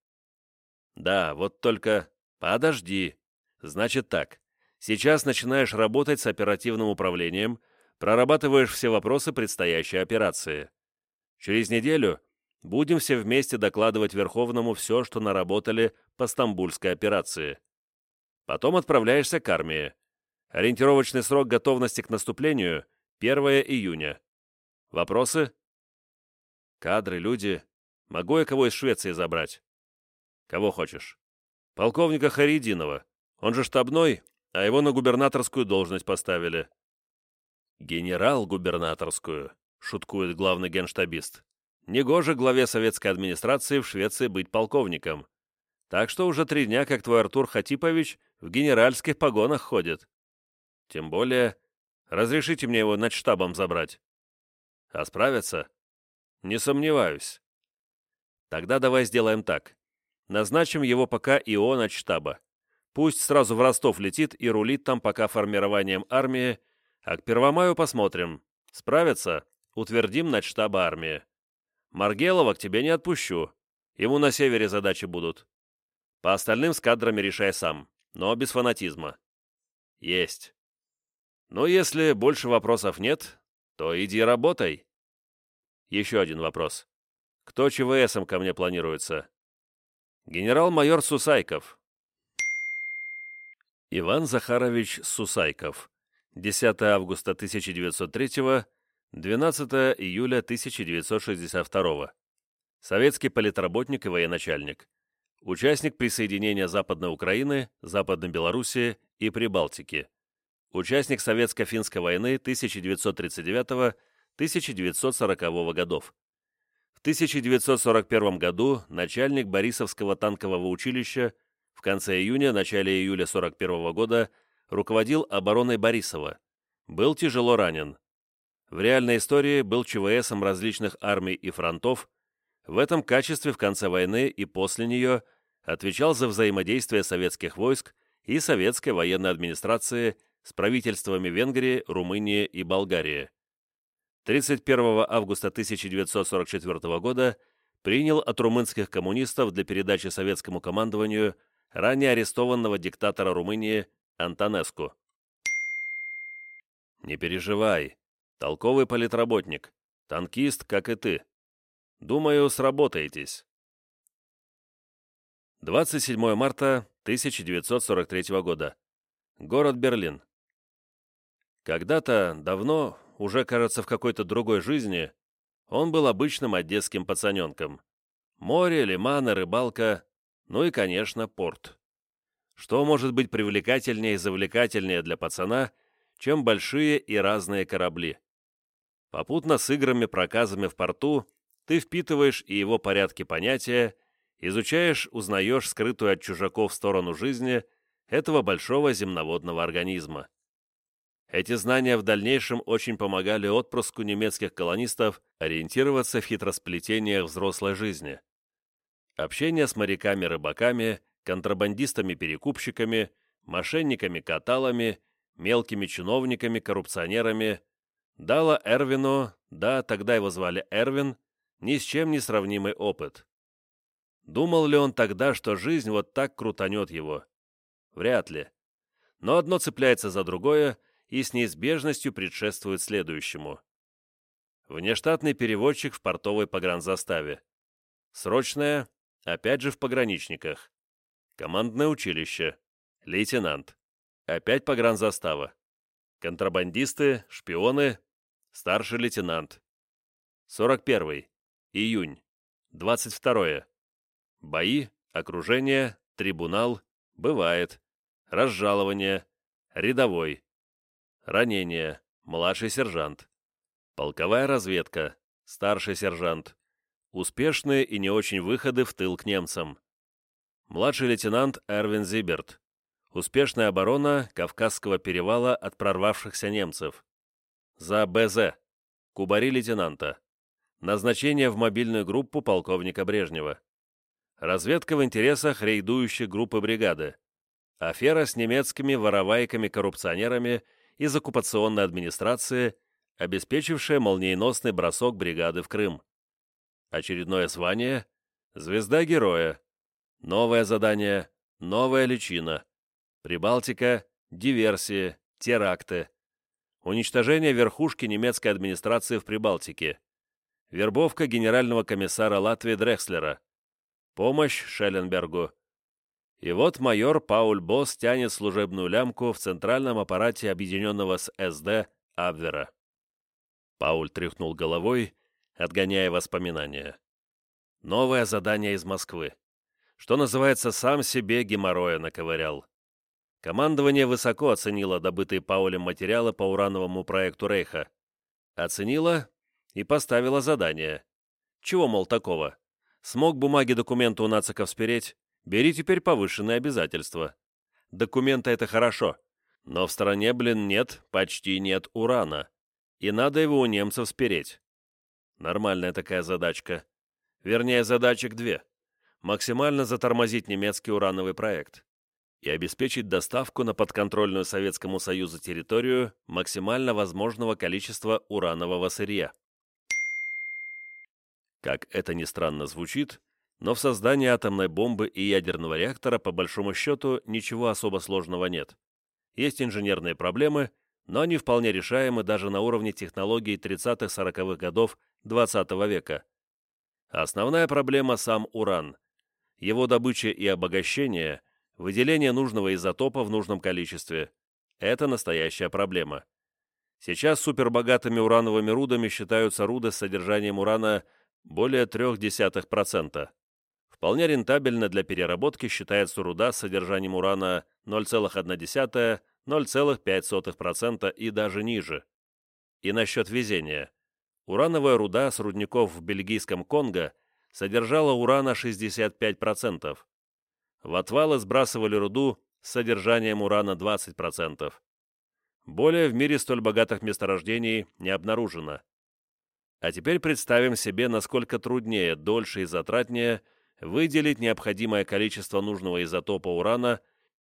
Да, вот только... Подожди. Значит так. Сейчас начинаешь работать с оперативным управлением, прорабатываешь все вопросы предстоящей операции. Через неделю будем все вместе докладывать Верховному все, что наработали по Стамбульской операции. Потом отправляешься к армии. Ориентировочный срок готовности к наступлению – первого июня. Вопросы? Кадры, люди. Могу я кого из Швеции забрать? Кого хочешь? Полковника Харидинова. Он же штабной, а его на губернаторскую должность поставили. Генерал-губернаторскую, шуткует главный генштабист. Негоже главе советской администрации в Швеции быть полковником. Так что уже три дня, как твой Артур Хатипович в генеральских погонах ходит. Тем более, разрешите мне его над штабом забрать. А справятся? Не сомневаюсь. Тогда давай сделаем так. Назначим его пока ИО над штаба. Пусть сразу в Ростов летит и рулит там пока формированием армии, а к Первомаю посмотрим. Справятся? Утвердим над штаба армии. Маргелова к тебе не отпущу. Ему на севере задачи будут. По остальным с кадрами решай сам, но без фанатизма». «Есть». «Ну, если больше вопросов нет, то иди работай». «Еще один вопрос. Кто ЧВСом ко мне планируется?» «Генерал-майор Сусайков». Иван Захарович Сусайков. десятого августа тысяча девятьсот третьего, двенадцатого июля тысяча девятьсот шестьдесят второго. Советский политработник и военачальник. Участник присоединения Западной Украины, Западной Белоруссии и Прибалтики. Участник Советско-финской войны тысяча девятьсот тридцать девятого — тысяча девятьсот сорокового годов. В тысяча девятьсот сорок первом году начальник Борисовского танкового училища, в конце июня-начале июля сорок первого года руководил обороной Борисова. Был тяжело ранен. В реальной истории был ЧВСом различных армий и фронтов. В этом качестве в конце войны и после нее отвечал за взаимодействие советских войск и советской военной администрации с правительствами Венгрии, Румынии и Болгарии. тридцать первого августа тысяча девятьсот сорок четвертого года принял от румынских коммунистов для передачи советскому командованию ранее арестованного диктатора Румынии Антонеску. «Не переживай, толковый политработник, танкист, как и ты. Думаю, сработаетесь». двадцать седьмого марта тысяча девятьсот сорок третьего года. Город Берлин. Когда-то, давно, уже, кажется, в какой-то другой жизни, он был обычным одесским пацаненком. Море, лиманы, рыбалка, ну и, конечно, порт. Что может быть привлекательнее и завлекательнее для пацана, чем большие и разные корабли? Попутно с играми-проказами в порту ты впитываешь и его порядки понятия, изучаешь, узнаешь скрытую от чужаков сторону жизни этого большого земноводного организма. Эти знания в дальнейшем очень помогали отпрыску немецких колонистов ориентироваться в хитросплетениях взрослой жизни. Общение с моряками-рыбаками, контрабандистами-перекупщиками, мошенниками-каталами, мелкими чиновниками-коррупционерами дало Эрвину, да, тогда его звали Эрвин, ни с чем не сравнимый опыт. Думал ли он тогда, что жизнь вот так крутанет его? Вряд ли. Но одно цепляется за другое и с неизбежностью предшествует следующему. Внештатный переводчик в портовой погранзаставе. Срочное, опять же в пограничниках. Командное училище. Лейтенант. Опять погранзастава. Контрабандисты, шпионы. Старший лейтенант. сорок первый. Июнь. двадцать второе. Бои, окружение, трибунал. Бывает. Разжалование. Рядовой. Ранение. Младший сержант. Полковая разведка. Старший сержант. Успешные и не очень выходы в тыл к немцам. Младший лейтенант Эрвин Зиберт. Успешная оборона Кавказского перевала от прорвавшихся немцев. За БЗ. Кубари лейтенанта. Назначение в мобильную группу полковника Брежнева. Разведка в интересах рейдующей группы бригады. Афера с немецкими воровайками-коррупционерами из оккупационной администрации, обеспечившая молниеносный бросок бригады в Крым. Очередное звание – звезда героя. Новое задание – новая личина. Прибалтика – диверсии, теракты. Уничтожение верхушки немецкой администрации в Прибалтике. Вербовка генерального комиссара Латвии Дрекслера. Помощь Шелленбергу. И вот майор Пауль Босс тянет служебную лямку в центральном аппарате объединенного с СД Абвера. Пауль тряхнул головой, отгоняя воспоминания. Новое задание из Москвы. Что называется, сам себе геморроя наковырял. Командование высоко оценило добытые Паулем материалы по урановому проекту Рейха. Оценило и поставило задание. Чего, мол, такого? Смог бумаги документы у нациков спереть? Бери теперь повышенные обязательства. Документы — это хорошо, но в стране, блин, нет, почти нет урана. И надо его у немцев спереть. Нормальная такая задачка. Вернее, задачек две. Максимально затормозить немецкий урановый проект и обеспечить доставку на подконтрольную Советскому Союзу территорию максимально возможного количества уранового сырья. Как это ни странно звучит, Но в создании атомной бомбы и ядерного реактора, по большому счету, ничего особо сложного нет. Есть инженерные проблемы, но они вполне решаемы даже на уровне технологий тридцатых-сороковых годов двадцатого века. А основная проблема – сам уран. Его добыча и обогащение, выделение нужного изотопа в нужном количестве – это настоящая проблема. Сейчас супербогатыми урановыми рудами считаются руды с содержанием урана более ноль целых три десятых процента. Вполне рентабельно для переработки считается руда с содержанием урана ноль целых одна десятая - ноль целых пять сотых процента и даже ниже. И насчет везения. Урановая руда с рудников в бельгийском Конго содержала урана шестьдесят пять процентов. В отвалы сбрасывали руду с содержанием урана двадцать процентов. Более в мире столь богатых месторождений не обнаружено. А теперь представим себе, насколько труднее, дольше и затратнее выделить необходимое количество нужного изотопа урана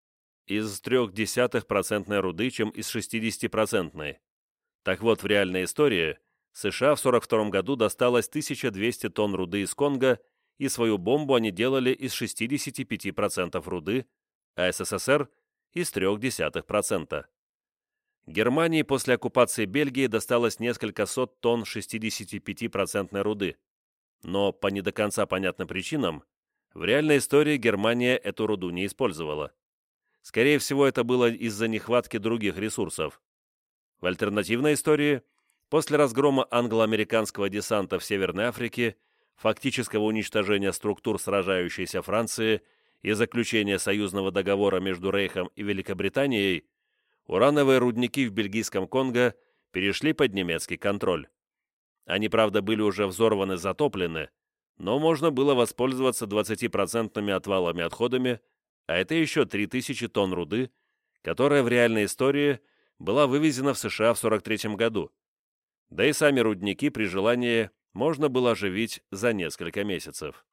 из трёх десятых процентной руды, чем из шестидесятипроцентной. Так вот, в реальной истории США в сорок втором году досталось тысяча двести тонн руды из Конго, и свою бомбу они делали из шестидесяти пяти процентов руды, а СССР – из трёх десятых процента. Германии после оккупации Бельгии досталось несколько сот тонн шестидесятипятипроцентной руды. Но по не до конца понятным причинам в реальной истории Германия эту руду не использовала. Скорее всего, это было из-за нехватки других ресурсов. В альтернативной истории, после разгрома англо-американского десанта в Северной Африке, фактического уничтожения структур сражающейся Франции и заключения союзного договора между Рейхом и Великобританией, урановые рудники в бельгийском Конго перешли под немецкий контроль. Они, правда, были уже взорваны, затоплены, но можно было воспользоваться двадцатипроцентными отвалами-отходами, а это еще три тысячи тонн руды, которая в реальной истории была вывезена в США в сорок третьем году. Да и сами рудники при желании можно было оживить за несколько месяцев.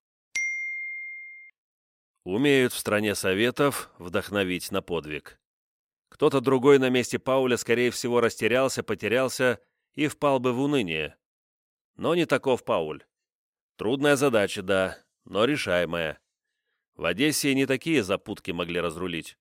Умеют в стране Советов вдохновить на подвиг. Кто-то другой на месте Пауля, скорее всего, растерялся, потерялся и впал бы в уныние. Но не таков Пауль. Трудная задача, да, но решаемая. В Одессе и не такие запутки могли разрулить.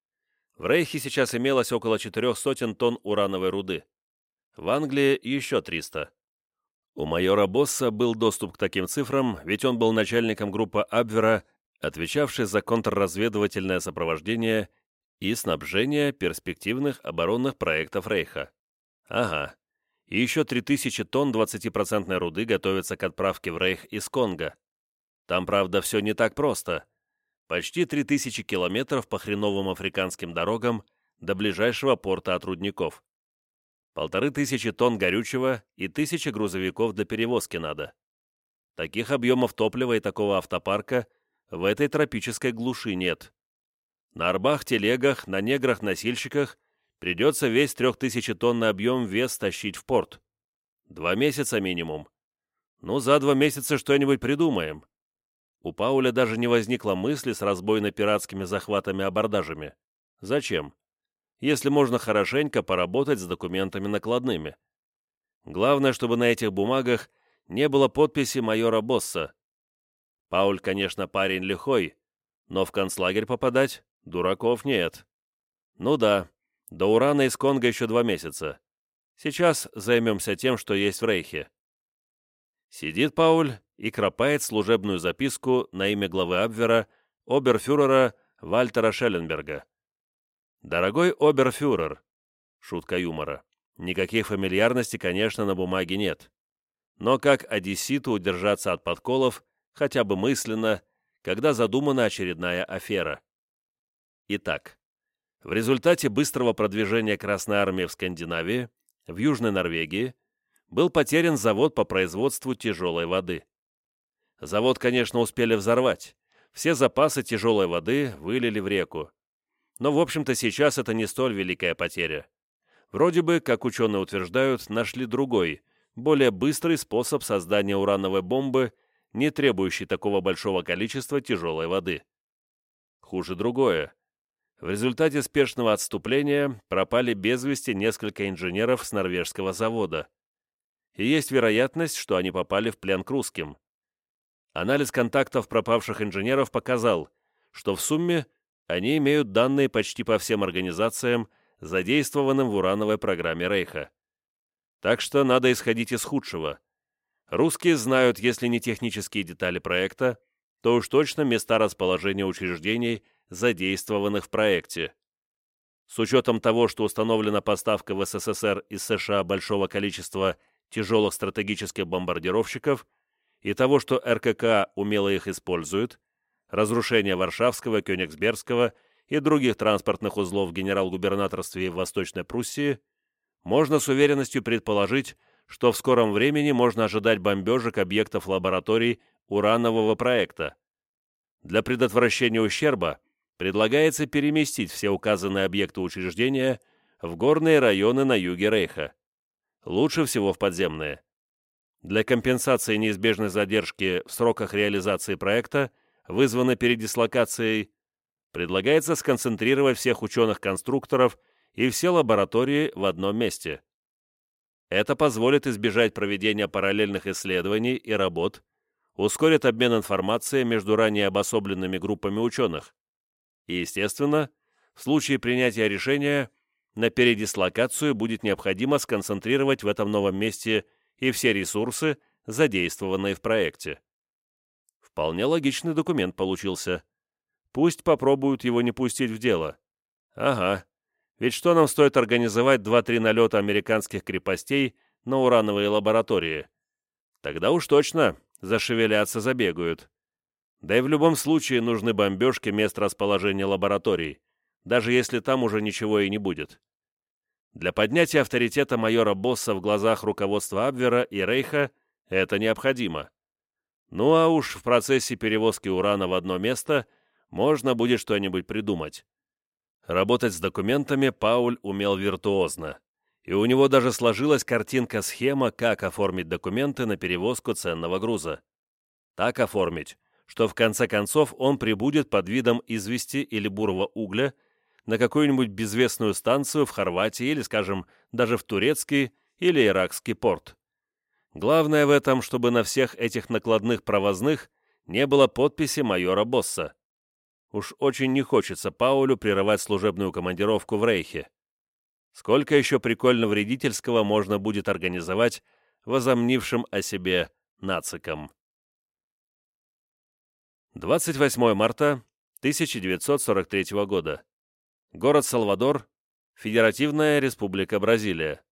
В Рейхе сейчас имелось около четырех сотен тонн урановой руды. В Англии еще триста. У майора Босса был доступ к таким цифрам, ведь он был начальником группы Абвера, отвечавшей за контрразведывательное сопровождение и снабжение перспективных оборонных проектов Рейха. Ага. И еще три тысячи тонн двадцатипроцентной руды готовятся к отправке в Рейх из Конго. Там, правда, все не так просто. Почти три тысячи километров по хреновым африканским дорогам до ближайшего порта от рудников. Полторы тысячи тонн горючего и тысяча грузовиков для перевозки надо. Таких объемов топлива и такого автопарка в этой тропической глуши нет. На арбах, телегах, на неграх-носильщиках придется весь трехтысячетонный объем вес тащить в порт. Два месяца минимум. Ну, за два месяца что-нибудь придумаем. У Пауля даже не возникло мысли с разбойно-пиратскими захватами-абордажами. Зачем? Если можно хорошенько поработать с документами накладными. Главное, чтобы на этих бумагах не было подписи майора Босса. Пауль, конечно, парень лихой, но в концлагерь попадать дураков нет. Ну да, до урана из Конго еще два месяца. Сейчас займемся тем, что есть в Рейхе. Сидит Пауль и кропает служебную записку на имя главы Абвера, оберфюрера Вальтера Шелленберга. «Дорогой оберфюрер», шутка юмора, никаких фамильярностей, конечно, на бумаге нет. Но как одесситу удержаться от подколов, хотя бы мысленно, когда задумана очередная афера? Итак, в результате быстрого продвижения Красной Армии в Скандинавии, в Южной Норвегии, был потерян завод по производству тяжелой воды. Завод, конечно, успели взорвать. Все запасы тяжелой воды вылили в реку. Но, в общем-то, сейчас это не столь великая потеря. Вроде бы, как ученые утверждают, нашли другой, более быстрый способ создания урановой бомбы, не требующий такого большого количества тяжелой воды. Хуже другое. В результате спешного отступления пропали без вести несколько инженеров с норвежского завода. И есть вероятность, что они попали в плен к русским. Анализ контактов пропавших инженеров показал, что в сумме они имеют данные почти по всем организациям, задействованным в урановой программе Рейха. Так что надо исходить из худшего. Русские знают, если не технические детали проекта, то уж точно места расположения учреждений, задействованных в проекте. С учетом того, что установлена поставка в СССР из США большого количества тяжелых стратегических бомбардировщиков и того, что РКК умело их использует, разрушение Варшавского, Кёнигсбергского и других транспортных узлов в генерал-губернаторстве в Восточной Пруссии, можно с уверенностью предположить, что в скором времени можно ожидать бомбежек объектов лабораторий уранового проекта. Для предотвращения ущерба предлагается переместить все указанные объекты учреждения в горные районы на юге Рейха. Лучше всего в подземные. Для компенсации неизбежной задержки в сроках реализации проекта, вызванной передислокацией, предлагается сконцентрировать всех ученых-конструкторов и все лаборатории в одном месте. Это позволит избежать проведения параллельных исследований и работ, ускорит обмен информацией между ранее обособленными группами ученых. И, естественно, в случае принятия решения на передислокацию будет необходимо сконцентрировать в этом новом месте и все ресурсы, задействованные в проекте. Вполне логичный документ получился. Пусть попробуют его не пустить в дело. Ага. Ведь что нам стоит организовать два-три налета американских крепостей на урановые лаборатории? Тогда уж точно зашевелятся, забегают. Да и в любом случае нужны бомбежки мест расположения лабораторий, даже если там уже ничего и не будет. Для поднятия авторитета майора Босса в глазах руководства Абвера и Рейха это необходимо. Ну а уж в процессе перевозки урана в одно место можно будет что-нибудь придумать. Работать с документами Пауль умел виртуозно, и у него даже сложилась картинка-схема, как оформить документы на перевозку ценного груза. Так оформить, что в конце концов он прибудет под видом извести или бурого угля на какую-нибудь безвестную станцию в Хорватии или, скажем, даже в турецкий или иракский порт. Главное в этом, чтобы на всех этих накладных провозных не было подписи майора Босса. Уж очень не хочется Паулю прерывать служебную командировку в Рейхе. Сколько еще прикольно-вредительского можно будет организовать возомнившим о себе нацикам. двадцать восьмое марта тысяча девятьсот сорок третьего года. Город Салвадор, Федеративная Республика Бразилия.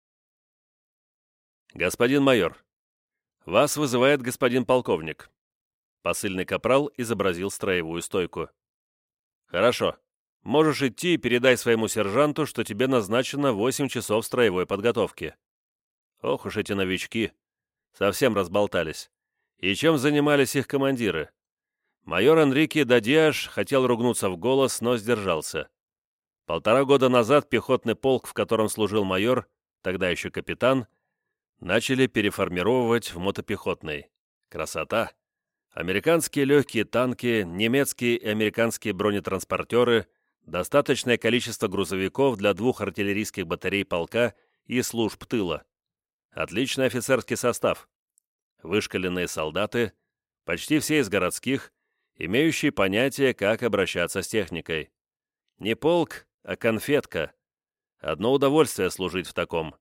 Господин майор, вас вызывает господин полковник. Посыльный капрал изобразил строевую стойку. «Хорошо. Можешь идти и передай своему сержанту, что тебе назначено восемь часов строевой подготовки». Ох уж эти новички. Совсем разболтались. И чем занимались их командиры? Майор Энрике Дадиаш хотел ругнуться в голос, но сдержался. Полтора года назад пехотный полк, в котором служил майор, тогда еще капитан, начали переформировывать в мотопехотный. Красота! Американские легкие танки, немецкие и американские бронетранспортеры, достаточное количество грузовиков для двух артиллерийских батарей полка и служб тыла. Отличный офицерский состав. Вышколенные солдаты, почти все из городских, имеющие понятие, как обращаться с техникой. Не полк, а конфетка. Одно удовольствие служить в таком.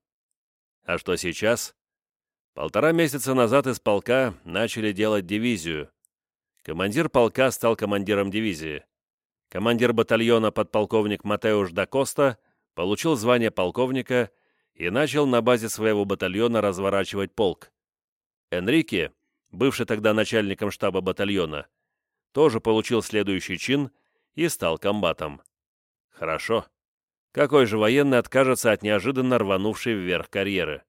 А что сейчас? Полтора месяца назад из полка начали делать дивизию. Командир полка стал командиром дивизии. Командир батальона подполковник Матеуш да Коста получил звание полковника и начал на базе своего батальона разворачивать полк. Энрике, бывший тогда начальником штаба батальона, тоже получил следующий чин и стал комбатом. Хорошо. Какой же военный откажется от неожиданно рванувшей вверх карьеры?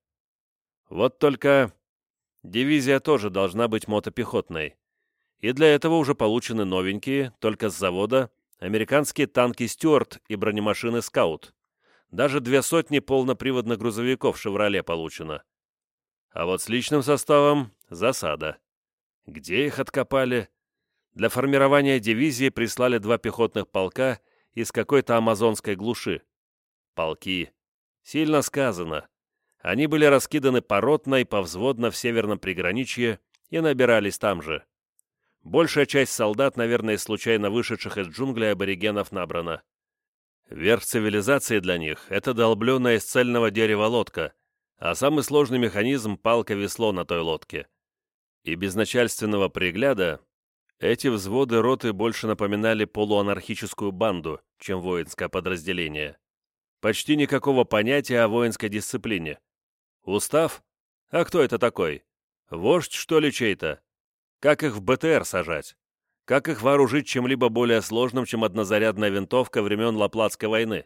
Вот только дивизия тоже должна быть мотопехотной. И для этого уже получены новенькие, только с завода, американские танки «Стюарт» и бронемашины «Скаут». Даже две сотни полноприводных грузовиков «Шевроле» получено. А вот с личным составом засада. Где их откопали? Для формирования дивизии прислали два пехотных полка из какой-то амазонской глуши. Полки. Сильно сказано. Они были раскиданы поротно и повзводно в северном приграничье и набирались там же. Большая часть солдат, наверное, из случайно вышедших из джунглей аборигенов набрана. Верх цивилизации для них — это долбленная из цельного дерева лодка, а самый сложный механизм — палка-весло на той лодке. И без начальственного пригляда эти взводы роты больше напоминали полуанархическую банду, чем воинское подразделение. Почти никакого понятия о воинской дисциплине. Устав? А кто это такой? Вождь, что ли, чей-то? Как их в БТР сажать? Как их вооружить чем-либо более сложным, чем однозарядная винтовка времен Лапландской войны?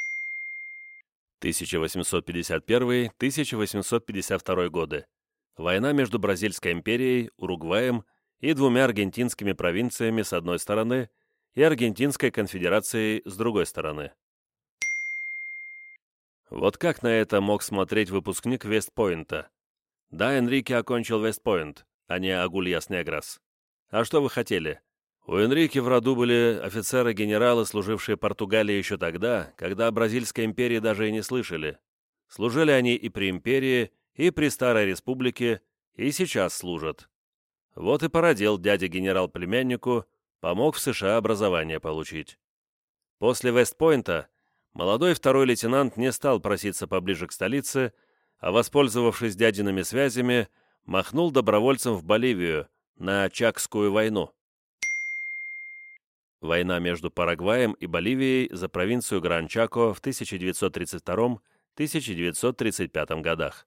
тысяча восемьсот пятьдесят первый — тысяча восемьсот пятьдесят второй годы. Война между Бразильской империей, Уругваем и двумя аргентинскими провинциями с одной стороны и Аргентинской конфедерацией с другой стороны. Вот как на это мог смотреть выпускник Вестпойнта? Да, Энрике окончил Вестпойнт, а не Агульяс-Неграс. А что вы хотели? У Энрике в роду были офицеры-генералы, служившие Португалии еще тогда, когда о Бразильской империи даже и не слышали. Служили они и при империи, и при Старой Республике, и сейчас служат. Вот и породил дядя генерал-племяннику, помог в США образование получить. После Вестпойнта молодой второй лейтенант не стал проситься поближе к столице, а, воспользовавшись дядиными связями, махнул добровольцем в Боливию на Чакскую войну. Война между Парагваем и Боливией за провинцию Гран-Чако в тысяча девятьсот тридцать втором — тысяча девятьсот тридцать пятом годах.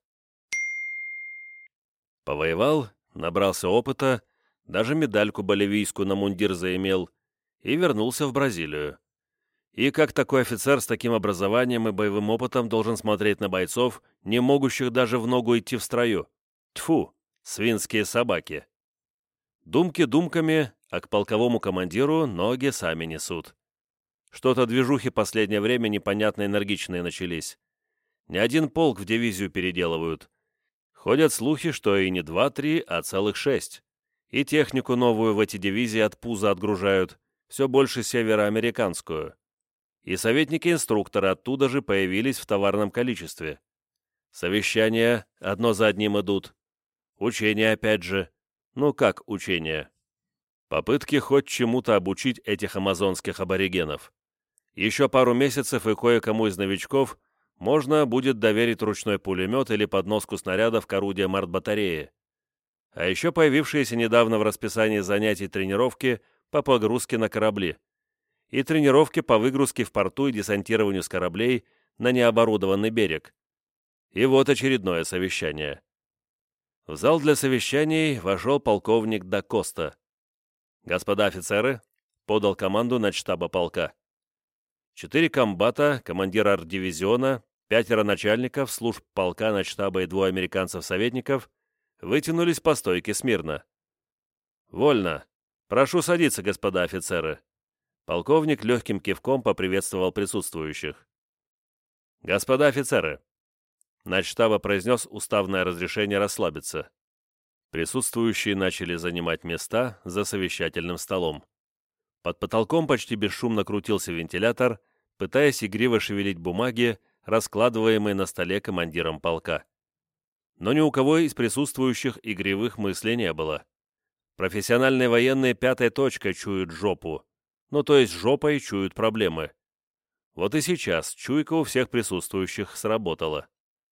Повоевал, набрался опыта, даже медальку боливийскую на мундир заимел и вернулся в Бразилию. И как такой офицер с таким образованием и боевым опытом должен смотреть на бойцов, не могущих даже в ногу идти в строю? Тьфу, свинские собаки! Думки думками, а к полковому командиру ноги сами несут. Что-то движухи последнее время непонятно энергичные начались. Не один полк в дивизию переделывают. Ходят слухи, что и не два-три, а целых шесть. И технику новую в эти дивизии от пуза отгружают, все больше североамериканскую. И советники-инструкторы оттуда же появились в товарном количестве. Совещания одно за одним идут. Учения опять же. Ну как учения? Попытки хоть чему-то обучить этих амазонских аборигенов. Еще пару месяцев и кое-кому из новичков можно будет доверить ручной пулемет или подноску снарядов к орудиям артбатареи. А еще появившиеся недавно в расписании занятий тренировки по погрузке на корабли и тренировки по выгрузке в порту и десантированию с кораблей на необорудованный берег. И вот очередное совещание. В зал для совещаний вошел полковник да Коста. «Господа офицеры», — подал команду начштаба полка. Четыре комбата, командир арт-дивизиона, пятеро начальников служб полка начштаба и двое американцев-советников вытянулись по стойке смирно. «Вольно. Прошу садиться, господа офицеры». Полковник легким кивком поприветствовал присутствующих. «Господа офицеры», — начштаба произнес уставное разрешение расслабиться. Присутствующие начали занимать места за совещательным столом. Под потолком почти бесшумно крутился вентилятор, пытаясь игриво шевелить бумаги, раскладываемые на столе командиром полка. Но ни у кого из присутствующих игривых мыслей не было. Профессиональные военные пятой точкой чуют жопу, ну то есть жопой чуют проблемы. Вот и сейчас чуйка у всех присутствующих сработала.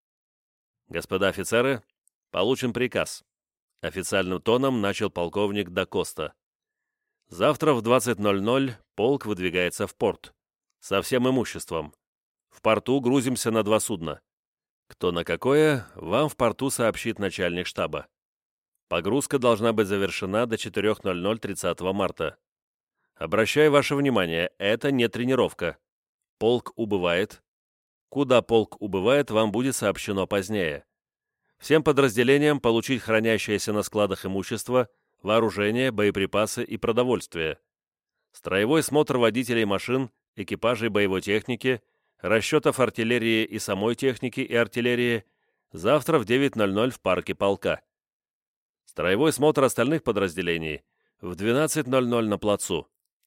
«Господа офицеры, получен приказ». Официальным тоном начал полковник да Коста. «Завтра в двадцать ноль ноль полк выдвигается в порт. Со всем имуществом. В порту грузимся на два судна. Кто на какое, вам в порту сообщит начальник штаба. Погрузка должна быть завершена до четырёх ноль ноль тридцатого марта. Обращаю ваше внимание, это не тренировка. Полк убывает. Куда полк убывает, вам будет сообщено позднее. Всем подразделениям получить хранящееся на складах имущество, вооружение, боеприпасы и продовольствие. Строевой смотр водителей машин, экипажей боевой техники, расчетов артиллерии и самой техники и артиллерии завтра в девять ноль ноль в парке полка. Строевой смотр остальных подразделений в двенадцать ноль ноль на плацу.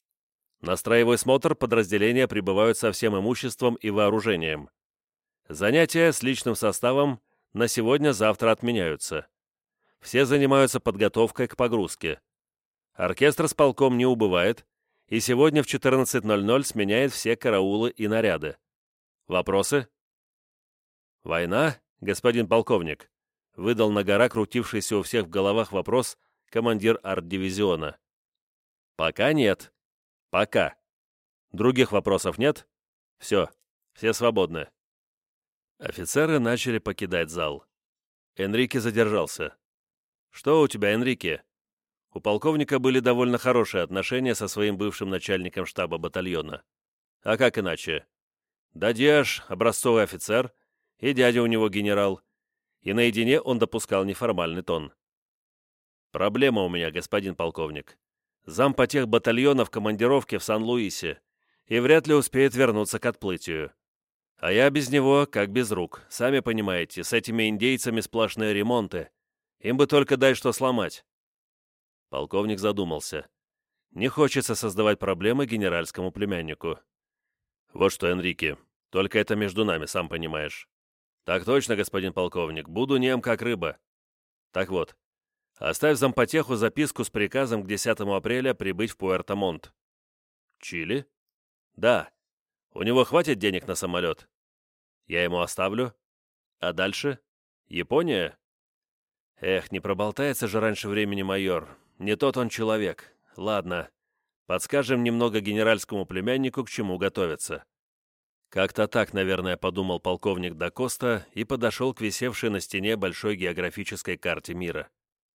На строевой смотр подразделения прибывают со всем имуществом и вооружением. Занятия с личным составом на сегодня-завтра отменяются. Все занимаются подготовкой к погрузке. Оркестр с полком не убывает, и сегодня в четырнадцать ноль ноль сменяет все караулы и наряды. Вопросы? «Война, господин полковник?» — выдал на гора крутившийся у всех в головах вопрос командир арт-дивизиона. «Пока нет. Пока. Других вопросов нет? Все, все свободны». Офицеры начали покидать зал. Энрике задержался. «Что у тебя, Энрике?» У полковника были довольно хорошие отношения со своим бывшим начальником штаба батальона. А как иначе? Дадьяш — образцовый офицер, и дядя у него генерал, и наедине он допускал неформальный тон. «Проблема у меня, господин полковник. Зампотех батальона в командировке в Сан-Луисе и вряд ли успеет вернуться к отплытию. А я без него как без рук. Сами понимаете, с этими индейцами сплошные ремонты. Им бы только дай что сломать». Полковник задумался. Не хочется создавать проблемы генеральскому племяннику. «Вот что, Энрике, только это между нами, сам понимаешь». «Так точно, господин полковник, буду нем как рыба». «Так вот, оставь зампотеху записку с приказом к десятому апреля прибыть в Пуэрто-Монт». «Чили?» «Да. У него хватит денег на самолет?» «Я ему оставлю. А дальше? Япония?» «Эх, не проболтается же раньше времени майор. Не тот он человек. Ладно, подскажем немного генеральскому племяннику, к чему готовиться». Как-то так, наверное, подумал полковник да Коста и подошел к висевшей на стене большой географической карте мира.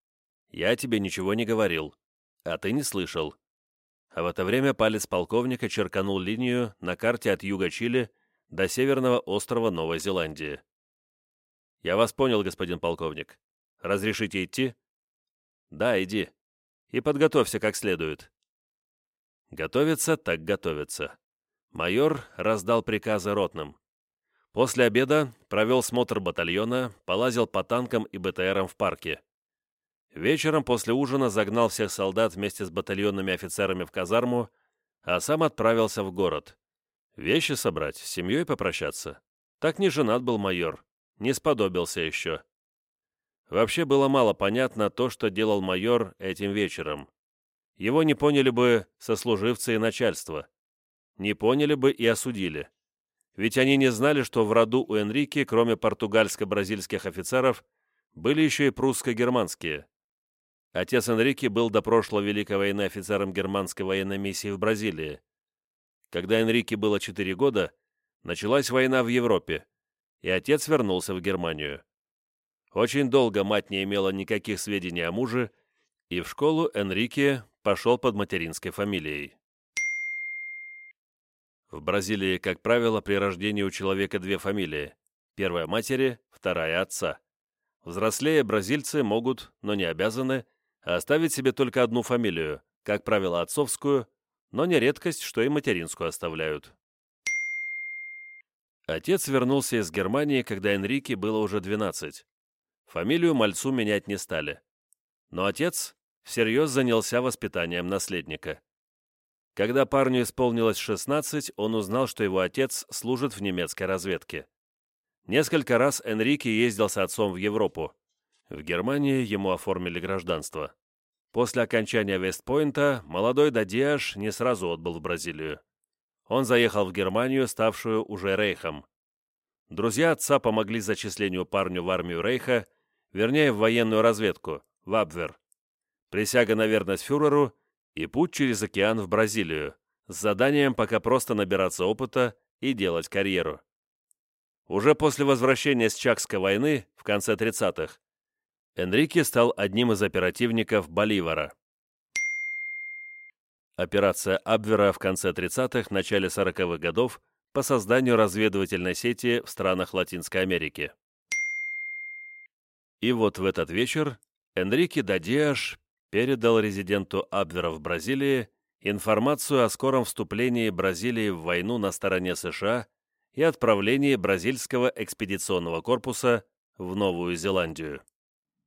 «Я тебе ничего не говорил, а ты не слышал». А в это время палец полковника черканул линию на карте от юга Чили до северного острова Новой Зеландии. «Я вас понял, господин полковник. Разрешите идти?» «Да, иди. И подготовься как следует». Готовиться так готовиться. Майор раздал приказы ротным. После обеда провел смотр батальона, полазил по танкам и БТРам в парке. Вечером после ужина загнал всех солдат вместе с батальонными офицерами в казарму, а сам отправился в город. Вещи собрать, с семьей попрощаться. Так не женат был майор, не сподобился еще. Вообще было мало понятно то, что делал майор этим вечером. Его не поняли бы сослуживцы и начальство. Не поняли бы и осудили. Ведь они не знали, что в роду у Энрике, кроме португальско-бразильских офицеров, были еще и прусско-германские. Отец Энрике был до прошлой Великой войны офицером германской военной миссии в Бразилии. Когда Энрике было четыре года, началась война в Европе, и отец вернулся в Германию. Очень долго мать не имела никаких сведений о муже, и в школу Энрике пошел под материнской фамилией. В Бразилии, как правило, при рождении у человека две фамилии. Первая матери, вторая отца. Взрослее бразильцы могут, но не обязаны, оставить себе только одну фамилию, как правило, отцовскую, но не редкость, что и материнскую оставляют. Отец вернулся из Германии, когда Энрике было уже двенадцать. Фамилию мальцу менять не стали. Но отец всерьез занялся воспитанием наследника. Когда парню исполнилось шестнадцать, он узнал, что его отец служит в немецкой разведке. Несколько раз Энрике ездил с отцом в Европу. В Германии ему оформили гражданство. После окончания Вестпойнта молодой Дадьяш не сразу отбыл в Бразилию. Он заехал в Германию, ставшую уже Рейхом. Друзья отца помогли зачислению парню в армию Рейха, вернее, в военную разведку, в Абвер. Присяга на верность фюреру и путь через океан в Бразилию, с заданием пока просто набираться опыта и делать карьеру. Уже после возвращения с Чакской войны в конце тридцатых Энрике стал одним из оперативников Боливара. Операция Абвера в конце тридцатых, начале сороковых годов по созданию разведывательной сети в странах Латинской Америки. И вот в этот вечер Энрике Дадьяш передал резиденту Абвера в Бразилии информацию о скором вступлении Бразилии в войну на стороне США и отправлении бразильского экспедиционного корпуса в Новую Зеландию.